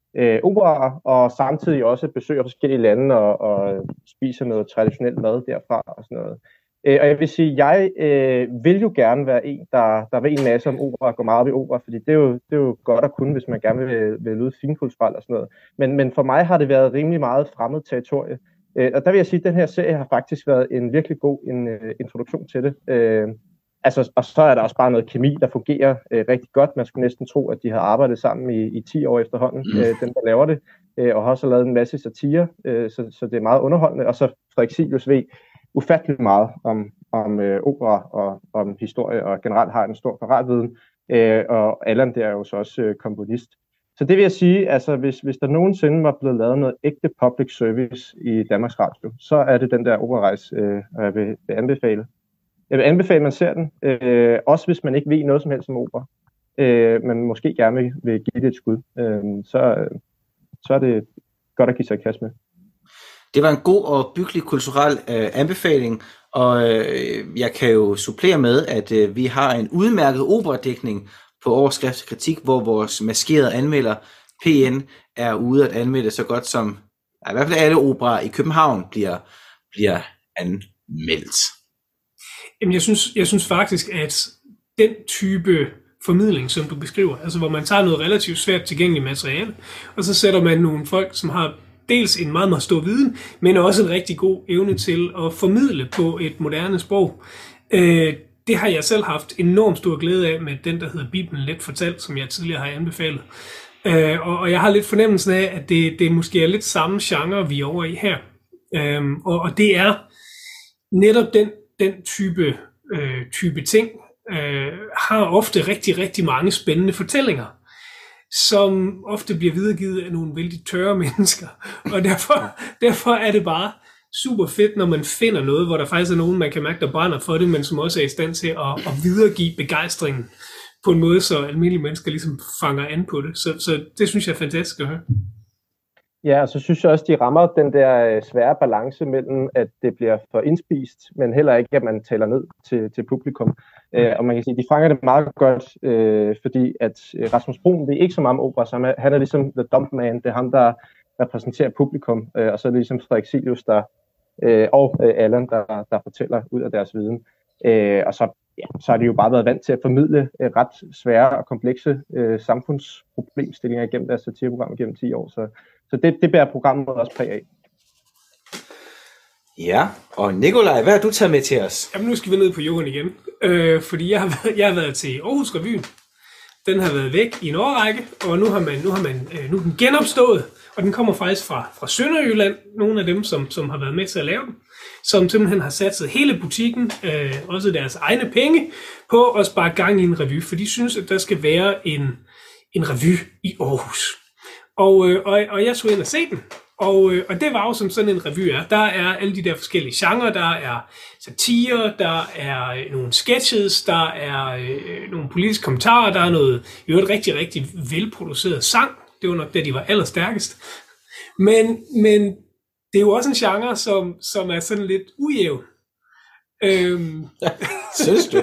øh, operaer, og samtidig også besøger forskellige lande og, og spiser noget traditionelt mad derfra og sådan noget. Øh, og jeg vil sige, jeg øh, vil jo gerne være en, der, der ved en masse om opera og går meget op i opera, fordi det er jo, det er jo godt at kunne, hvis man gerne vil, vil lyde finkulturelt og sådan noget. Men, men for mig har det været rimelig meget fremmed territorie. Øh, og der vil jeg sige, at den her serie har faktisk været en virkelig god en, uh, introduktion til det. Øh, altså, og så er der også bare noget kemi, der fungerer øh, rigtig godt. Man skulle næsten tro, at de har arbejdet sammen i, i ti år efterhånden, øh, dem der laver det, øh, og har også lavet en masse satire, øh, så, så det er meget underholdende. Og så Frederik Silius ved ufattelig meget om, om øh, opera og om historie, og generelt har en stor paratviden, øh, og Allan der er jo så også øh, komponist. Så det vil jeg sige, altså hvis, hvis der nogensinde var blevet lavet noget ægte public service i Danmarks Radio, så er det den der operarejse, øh, jeg vil, vil anbefale. Jeg vil anbefale, at man ser den, øh, også hvis man ikke ved noget som helst om opera, øh, men måske gerne vil, vil give det et skud, øh, så, så er det godt at give sig i kast med. Det var en god og byggelig kulturel øh, anbefaling, og øh, jeg kan jo supplere med, at øh, vi har en udmærket operadækning på Overskrift og Kritik, hvor vores maskerede anmelder P N er ude at anmelde så godt som, i hvert fald alle operaer i København bliver, bliver anmeldt. Jamen jeg synes, jeg synes faktisk, at den type formidling, som du beskriver, altså hvor man tager noget relativt svært tilgængeligt materiale, og så sætter man nogle folk, som har dels en meget, meget stor viden, men også en rigtig god evne til at formidle på et moderne sprog. Øh, det har jeg selv haft enormt stor glæde af med den, der hedder Bibelen Let Fortalt, som jeg tidligere har anbefalet. Øh, og, og jeg har lidt fornemmelsen af, at det, det måske er lidt samme genre, vi er over i her. Øh, og, og det er netop den, den type, øh, type ting, øh, har ofte rigtig, rigtig mange spændende fortællinger, som ofte bliver videregivet af nogle vældig tørre mennesker. Og derfor, derfor er det bare super fedt, når man finder noget, hvor der faktisk er nogen, man kan mærke, der brænder for det, men som også er i stand til at, at videregive begejstringen på en måde, så almindelige mennesker ligesom fanger an på det. Så, så det synes jeg er fantastisk at høre. Ja, og så synes jeg også, de rammer den der svære balance mellem, at det bliver for indspist, men heller ikke, at man taler ned til, til publikum. Øh, og man kan sige, de fanger det meget godt, øh, fordi at Rasmus Bruun ved ikke så meget om opera, så han er, han er ligesom the dump man, det er ham, der repræsenterer publikum, øh, og så er det ligesom Frederik Silius, der, øh, og øh, Allan, der, der fortæller ud af deres viden. Øh, og så, ja, så har de jo bare været vant til at formidle øh, ret svære og komplekse øh, samfundsproblemstillinger igennem deres satireprogram gennem ti år, så, så det, det bærer programmet også præg af. Ja, og Nikolaj, hvad har du taget med til os? Jamen nu skal vi ned på jorden igen, øh, fordi jeg har, været, jeg har været til Aarhus Revyen. Den har været væk i en årrække, og nu har man, nu har man øh, nu er den genopstået, og den kommer faktisk fra, fra Sønderjylland, nogle af dem, som, som har været med til at lave den, som simpelthen har satset hele butikken, øh, også deres egne penge, på at spare gang i en revy, for de synes, at der skal være en, en revy i Aarhus. Og, øh, og, og jeg tog ind og se den. Og, øh, og det var jo som sådan en revy er. Der er alle de der forskellige genrer, der er satire, der er øh, nogle sketches, der er øh, nogle politiske kommentarer, der er noget jo et rigtig, rigtig velproduceret sang. Det var nok det, de var allerstærkest. Men, men det er jo også en genre, som, som er sådan lidt ujævn. Øhm. Synes du?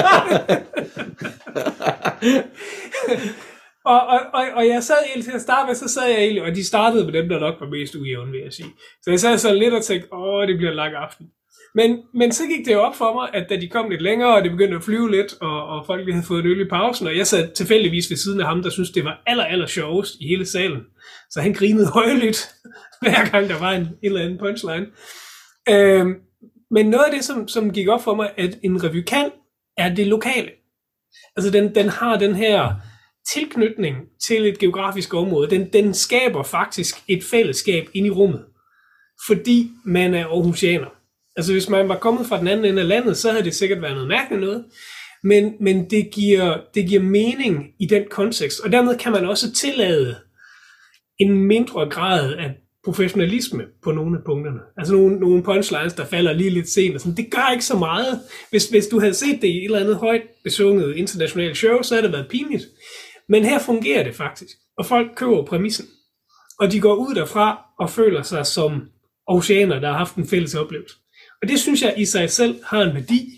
Og, og, og, og jeg sad til at starte med, så sad jeg egentlig, og de startede med dem, der nok var mest ujævne, vil jeg sige. Så jeg sad sådan lidt og tænkte, åh, det bliver en lang aften. Men, men så gik det jo op for mig, at da de kom lidt længere, og det begyndte at flyve lidt, og, og folk lige havde fået en øl i pausen, og jeg sad tilfældigvis ved siden af ham, der syntes, det var aller, aller sjovest i hele salen. Så han grinede højlydt, hver gang der var en, en eller anden punchline. Øhm, men noget af det, som, som gik op for mig, at en revy kan, er det lokale. Altså den, den har den her tilknytning til et geografisk område. Den, den skaber faktisk et fællesskab ind i rummet, fordi man er aarhusianer. Altså hvis man var kommet fra den anden ende af landet, så havde det sikkert været noget mærkeligt noget, men, men det, giver, det giver mening i den kontekst, og dermed kan man også tillade en mindre grad af professionalisme på nogle af punkterne. Altså nogle, nogle punchlines, der falder lige lidt sent, og sådan. Det gør ikke så meget. Hvis, hvis du havde set det i et eller andet højt besunget internationalt show, så havde det været pinligt. Men her fungerer det faktisk, og folk køber præmissen. Og de går ud derfra og føler sig som oceaner, der har haft en fælles oplevelse. Og det synes jeg i sig selv har en værdi.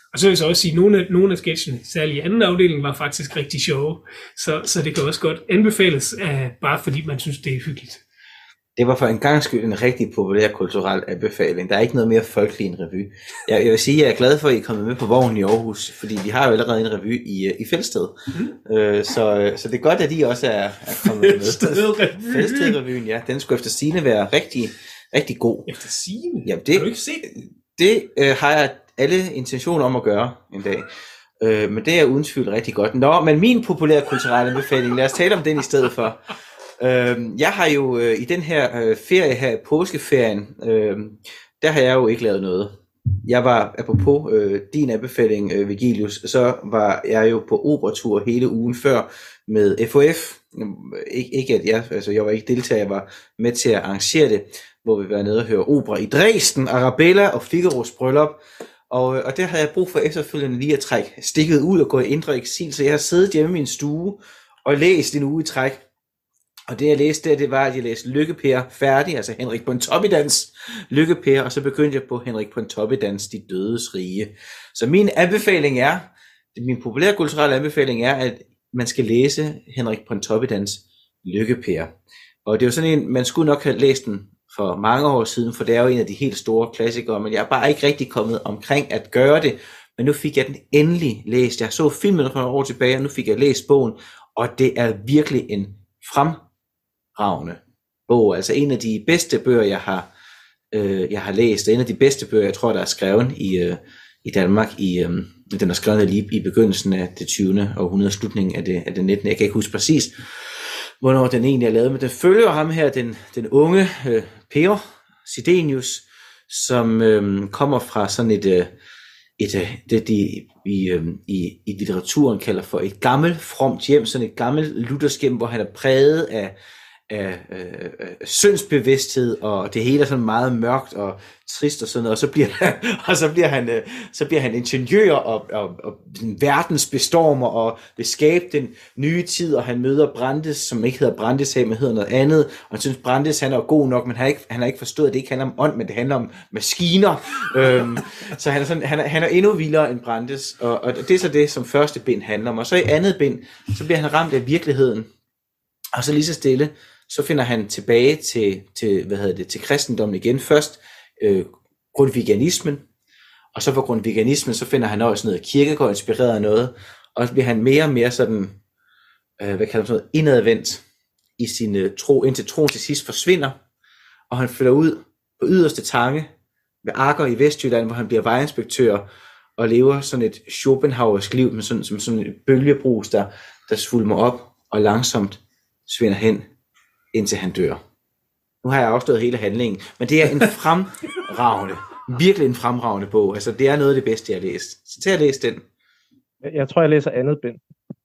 Og så vil jeg så også sige, at nogle af, nogle af sketchene, særligt i anden afdeling, var faktisk rigtig sjove. Så, så det kan også godt anbefales, af, bare fordi man synes, det er hyggeligt. Det var for en gang skyld en rigtig populær kulturel anbefaling. Der er ikke noget mere folkelig end revy. Jeg, jeg vil sige, at jeg er glad for, at I er kommet med på vognen i Aarhus, fordi vi har jo allerede en revy i, i Felsted. Mm. Øh, så, så det er godt, at I også er, er kommet med. Felsted-revyen. Felsted-revyen, ja. Den skulle efter sigende være rigtig, rigtig god. Efter sigende? Jamen, det, har du ikke set den? Det øh, har jeg alle intentioner om at gøre en dag. Øh, men det er uden tvivl rigtig godt. Nå, men min populære kulturelle anbefaling, lad os tale om den i stedet for. Øh, jeg har jo øh, i den her øh, ferie her, påskeferien, øh, der har jeg jo ikke lavet noget. Jeg var, apropos øh, din anbefaling, øh, Vigilius, så var jeg jo på operatur hele ugen før med F O F. Ik- ikke at jeg, altså jeg var ikke deltager, jeg var med til at arrangere det, hvor vi var nede og høre opera i Dresden, Arabella og Figaros bryllup. Og, og der havde jeg brug for efterfølgende lige at trække stikket ud og gå i indre eksil, så jeg har siddet hjemme i min stue og læst en uge i træk. Og det jeg læste der, det var, at jeg læste Lykke-Per færdig, altså Henrik Pontoppidans Lykke-Per, og så begyndte jeg på Henrik Pontoppidans De Dødes Rige. Så min anbefaling er, min populære kulturelle anbefaling er, at man skal læse Henrik Pontoppidans Lykke-Per. Og det er jo sådan en, man skulle nok have læst den for mange år siden, for det er jo en af de helt store klassikere, men jeg er bare ikke rigtig kommet omkring at gøre det. Men nu fik jeg den endelig læst. Jeg så filmen for nogle år tilbage, og nu fik jeg læst bogen, og det er virkelig en fremragende bog. Altså en af de bedste bøger, jeg har, øh, jeg har læst. En af de bedste bøger, jeg tror, der er skrevet i, øh, i Danmark. I, øh, den er skrevet lige i begyndelsen af det tyvende århundrede, slutningen af det, af det nittende. Jeg kan ikke huske præcis, hvornår den egentlig er lavet, men den følger ham her, den, den unge øh, Per Sidenius, som øh, kommer fra sådan et, øh, et øh, det de i, øh, i, i litteraturen kalder for et gammelt fromt hjem, sådan et gammelt luthersk hjem, hvor han er præget af, af øh, syndsbevidsthed, og det hele er sådan meget mørkt og trist og sådan noget, og så bliver han, og så bliver han, øh, så bliver han ingeniør og, og, og verdensbestormer og vil skabe den nye tid, og han møder Brandes, som ikke hedder Brandes her, men hedder noget andet, og han synes Brandes han er god nok, men han har ikke, han har ikke forstået, at det ikke handler om ånd, men det handler om maskiner. øhm, så han er, sådan, han, er, han er endnu vildere end Brandes, og, og det er så det, som første bind handler om, og så i andet bind, så bliver han ramt af virkeligheden, og så lige så stille, så finder han tilbage til, til, hvad hedder det, til kristendommen igen. Først øh, grundvigianismen, og så fra grundvigianismen, så finder han også noget Kierkegaard inspireret af noget, og så bliver han mere og mere sådan, øh, hvad kalder man sådan noget, indadvendt i sin øh, tro, indtil troen til sidst forsvinder, og han flytter ud på yderste tange ved Akker i Vestjylland, hvor han bliver vejinspektør, og lever sådan et Schopenhauersk liv, med sådan, som sådan et bølgebrus, der, der svulmer op, og langsomt svinder hen, indtil han dør. Nu har jeg afsløret hele handlingen, men det er en fremragende, virkelig en fremragende bog. Altså, det er noget af det bedste, jeg har læst. Så tag at læse den. Jeg tror, jeg læser andet bind.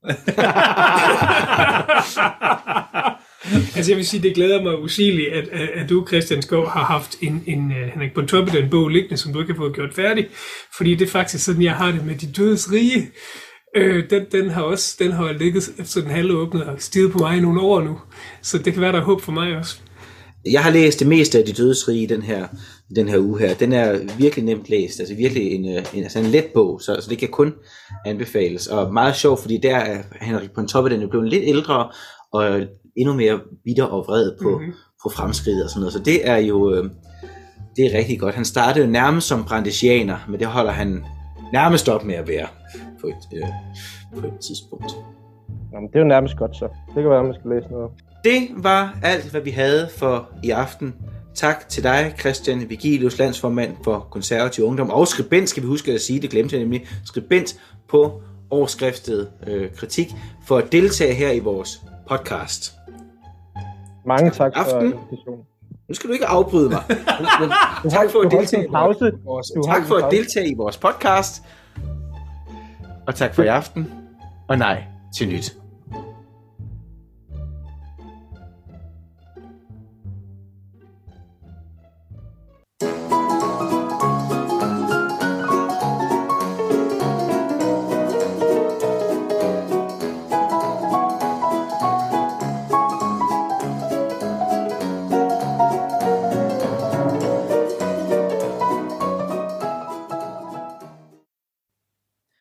Altså, jeg vil sige, det glæder mig usigeligt, at, at, at du, Christian Skov, har haft en, en uh, Henrik Pontoppidan bog liggende, som du ikke har fået gjort færdig. Fordi det er faktisk sådan, jeg har det med De Dødes Rige. Øh, den, den har også den har ligget efter den halvåbnet og stiget på mig i nogle år nu. Så det kan være, der er håb for mig også. Jeg har læst det meste af De Dødes Rige i den her, den her uge her. Den er virkelig nemt læst. Altså virkelig en, en, altså en let bog, så, så det kan kun anbefales. Og meget sjovt, fordi der er Henrik Pontoppidan jo blevet lidt ældre og endnu mere bitter og vred på, mm-hmm. på fremskridt og sådan noget. Så det er jo øh, det er rigtig godt. Han startede jo nærmest som brandesianer, men det holder han nærmest op med at være på et, øh, på et tidspunkt. Jamen, det er jo nærmest godt så. Det kan være, at man skal læse noget. Det var alt, hvad vi havde for i aften. Tak til dig, Christian Vigilius, landsformand for Konservativ Ungdom, og skribent, skal vi huske at sige, det glemte jeg nemlig, skribent på overskriftet øh, kritik, for at deltage her i vores podcast. Mange tak aften. for invitationen. Nu skal du ikke afbryde mig. Men, tak for at deltage, pause. Vores, tak for at deltage i vores podcast. Og tak for i aften. Og nej til nyt.